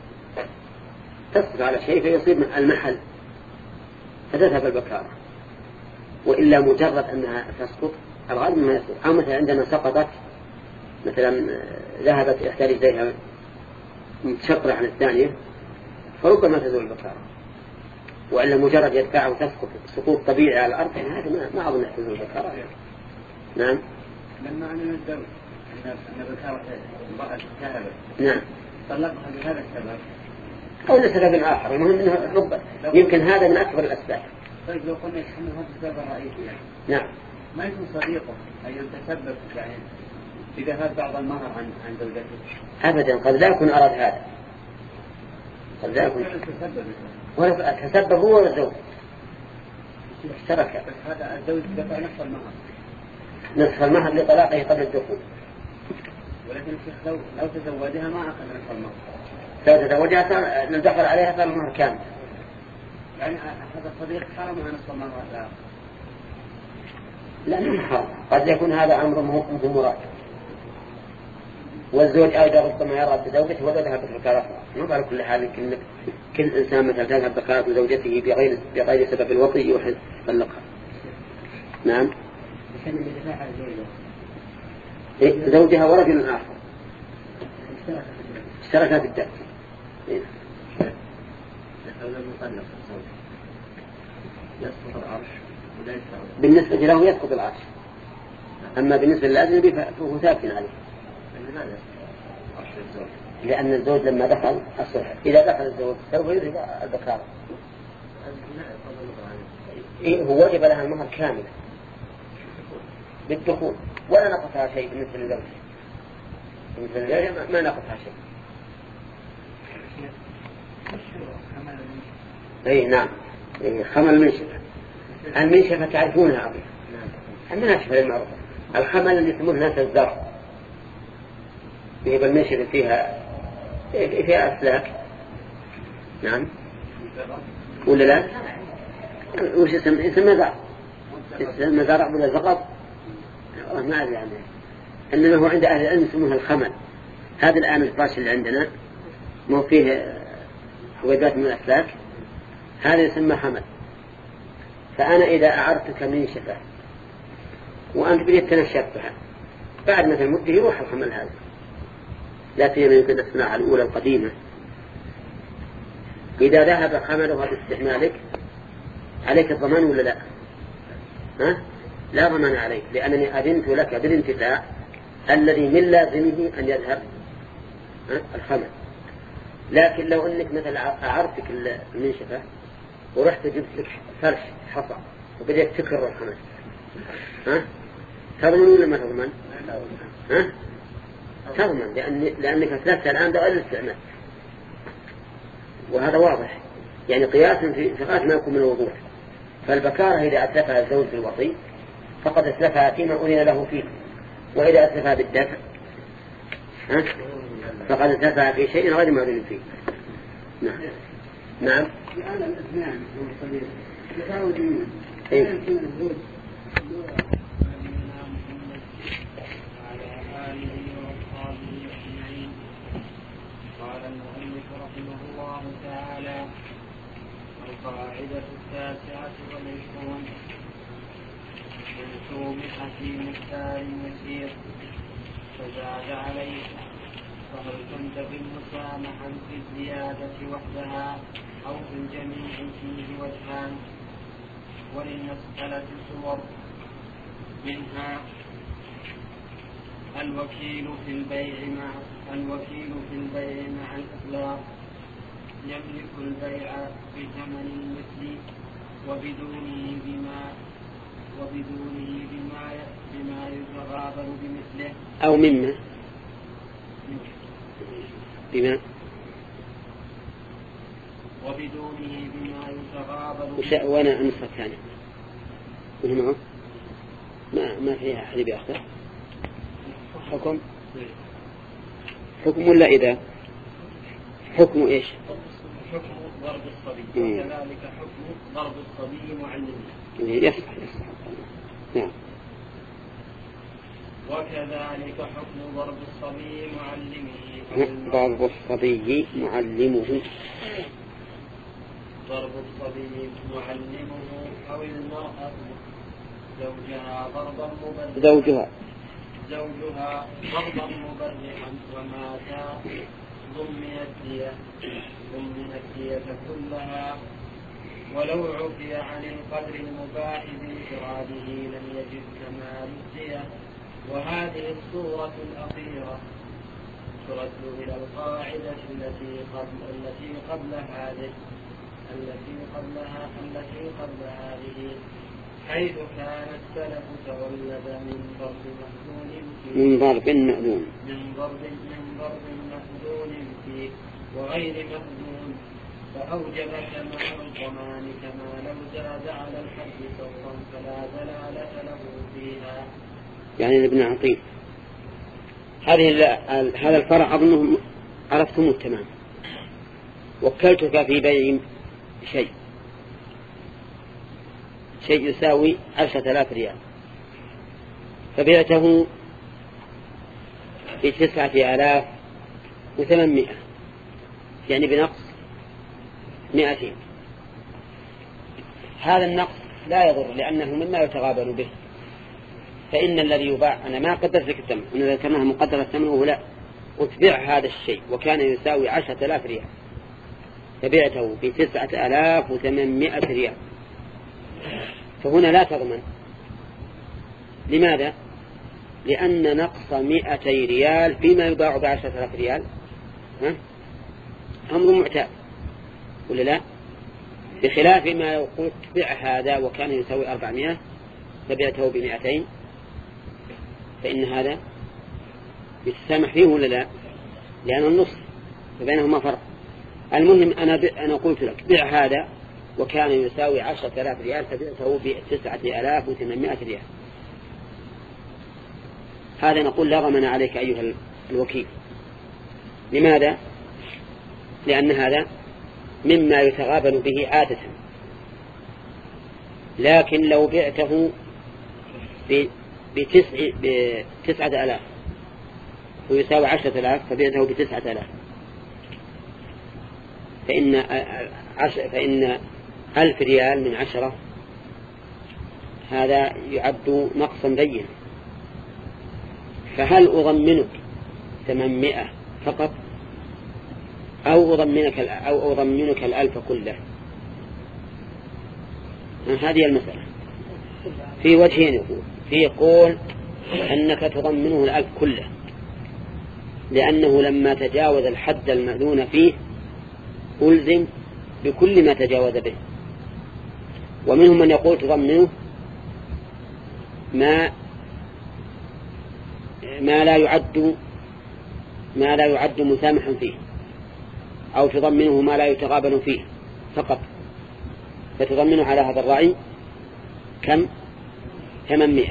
شيء فيصيب المحل فتذهب البكارة، وإلا مجرد أنها تسقط الغالب ما يسقط. أو مثلا عندما سقطت مثلا ذهبت إحدى رجليها متشقرة عن الثانية فربما تزول البكارة، وإلا مجرد يدفعه وتسقط سقوط طبيعي على الأرض هذا ما أظن يحتاج البكارة. نعم.
لما علم الزوج أن بكارة امرأة ذهبت
نعم
طلقها بهذا السبب
أو لسبب آخر، المهم أنه يمكن هذا من أكبر الأسباب.
طيب لو قلنا يحمل هذا السبب الرئيسي يعني.
نعم.
ما يكون صديقه أن يتسبب يعني بذهاب بعض المهر عن زوجته؟
أبدا، قد لا يكون أراد هذا، قد لا يكون ولا تسبب هو ولا الزوج اشترك.
بس هذا الزوج دفع
نصف المهر لطلاقه قبل الدخول.
ولكن الشيخ لو تزوجها ما أخذ نصف المهر.
لو تزوجها ندخل عليها صار المهر كامل.
يعني هذا الصديق حرم عن نصف المهر؟
لا مو حرام، قد يكون هذا أمر مهم مراد. والزوج أيضا ربما يرى بزوجته ولا ذهب بكارته. مو على كل حال يمكن كل إنسان مثلا تذهب بكارته زوجته بغير سبب الوطي يوحد طلقها. نعم. زوجها ورجل آخر اشتركا في الدرس. بالنسبة له يسقط العرش، أما بالنسبة للأجنبي فهو ثابت عليه، لأن الزوج لما دخل الصلح إذا دخل الزوج سوف يذهب البكارة، هو وجب لها المهر كامل بالدخول ولا نقصها شيء بالنسبة للزوج، بالنسبة للزوج ما نقصها شيء. أي نعم، خمل المنشفة. المنشفة تعرفونها أبي، المنشفة المعروفة. الخمل اللي يسمونه ناس الزر، يبقى المنشفة فيها أسلاك. نعم ولا لا؟ وش اسم مزارع؟ اسم مزارع ولا زقط؟ ما أدري عنه. إنما هو عند أهل العلم يسمونها الخمل. هذا الآن الفراش اللي عندنا مو فيه حويدات من الأسلاك، هذا يسمى خمل. فأنا إذا أعرتك منشفة وأنت بديت تنشفها بعد مثل مدة يروح الخمل هذا، لا سيما يمكن الصناعة الأولى القديمة. إذا ذهب خملها باستعمالك عليك الضمان ولا لا؟ ها؟ لا ضمان عليك، لأنني أذنت لك بالانتفاع الذي من لازمه أن يذهب الخمل. لكن لو أنك مثل أعرتك المنشفة ورحت جبت لك فرش حصى وبدأت تكرر الخمل، ها؟ تضمن ولا ما تضمن؟ ها؟ تضمن، لأنك أثلثت الآن بغير الاستعمال، وهذا واضح يعني قياسا في غاية ما يكون من الوضوح. فالبكارة إذا أتلفها الزوج بالوصي فقد أتلفها فيما أذن له فيه، وإذا أتلفها بالدفع فقد أتلفها في شيء غير ما أذن فيه. نعم نعم.
قال المؤلف رحمه الله تعالى: القاعدة 29 من سومح في مقدار يسير فزاد عليه، فهل كنت بالمسامحة في الزيادة وحدها أو في الجميع فيه وجهان. وللمسألة صور، منها الوكيل في البيع مع الإطلاق يملك البيع بثمن المثل وبدونه بما يتغابر بمثله
أو مما بما
وبدونه بما يتغابر
وأنا أنصر ثاني وهنا ما فيها أحد بأخذ حكم ولا إذا حكم إيش؟
حكم ضرب الصبي، وكذلك حكم ضرب الصبي معلمه.
يصح. نعم.
وكذلك حكم ضرب الصبي معلمه.
ضرب الصبي معلمه.
ضرب الصبي معلمه أو المرأة زوجها ضربا مبرحا وماتا ضمن الدية كلها، ولو عفي عن القدر المباح بانفراده لم يجد كمال الدية. وهذه الصورة الأخيرة ترد إلى القاعدة التي قبل هذه، حيث كان السلف تولد من ضرب مأذون فيه وغير مأذون، فأوجب كمال الضمان كما لو زاد على الحد صوتا فلا دلالة له فيها.
يعني ابن عطيف هذا الفرع أظنه عرفتموه تمام. وكلتك في بيع شيء يساوي 10,000 ريال، فبيعته ب9,800 يعني بنقص 200. هذا النقص لا يضر لأنه مما يتغابن به،
فإن الذي يباع أنا ما قدرت لك الثمن، أنا ذكرناها مقدرة ثمنه لا، وتبيع هذا الشيء وكان يساوي 10,000 ريال فبيعته ب9,800 ريال، فهنا لا تضمن. لماذا؟ لأن نقص 200 ريال فيما يباع ب10,000 ريال أمر معتاد ولا لا؟ بخلاف ما لو قلت بيع هذا وكان يساوي 400 فبيعته ب200 فإن هذا يتسامح فيه ولا لا؟ لأن النصف فبينهما فرق. المهم أنا قلت لك بيع هذا وكان يساوي 10,000 ريال فبيعته ب9,800 ريال، هذا نقول لا ضمن عليك أيها الوكيل. لماذا؟ لأن هذا مما يتغابن به عادة، لكن لو بعته ب9,000 ويساوي 10,000 فبعته ب9,000 فإن 1,000 ريال من 10 هذا يعد نقصا بينا. فهل أضمنك 800 فقط أو أضمنك 1,000 كله؟ هذه المسألة. في وجهين يقول، في يقول أنك تضمنه 1,000 كله لأنه لما تجاوز الحد المأذون فيه ألزم بكل ما تجاوز به، ومنهم من يقول تضمنه ما لا يعد مسامحا فيه، أو تضمنه ما لا يتغابن فيه فقط، فتضمنه على هذا الرأي كم؟ 800.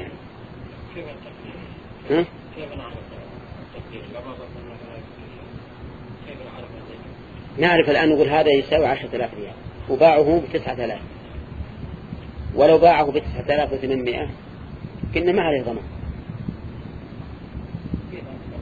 نعرف الآن نقول هذا يساوي 10,000 ريال وباعه ب9,000، ولو باعه ب9,800 كنا ما عليه ضمان.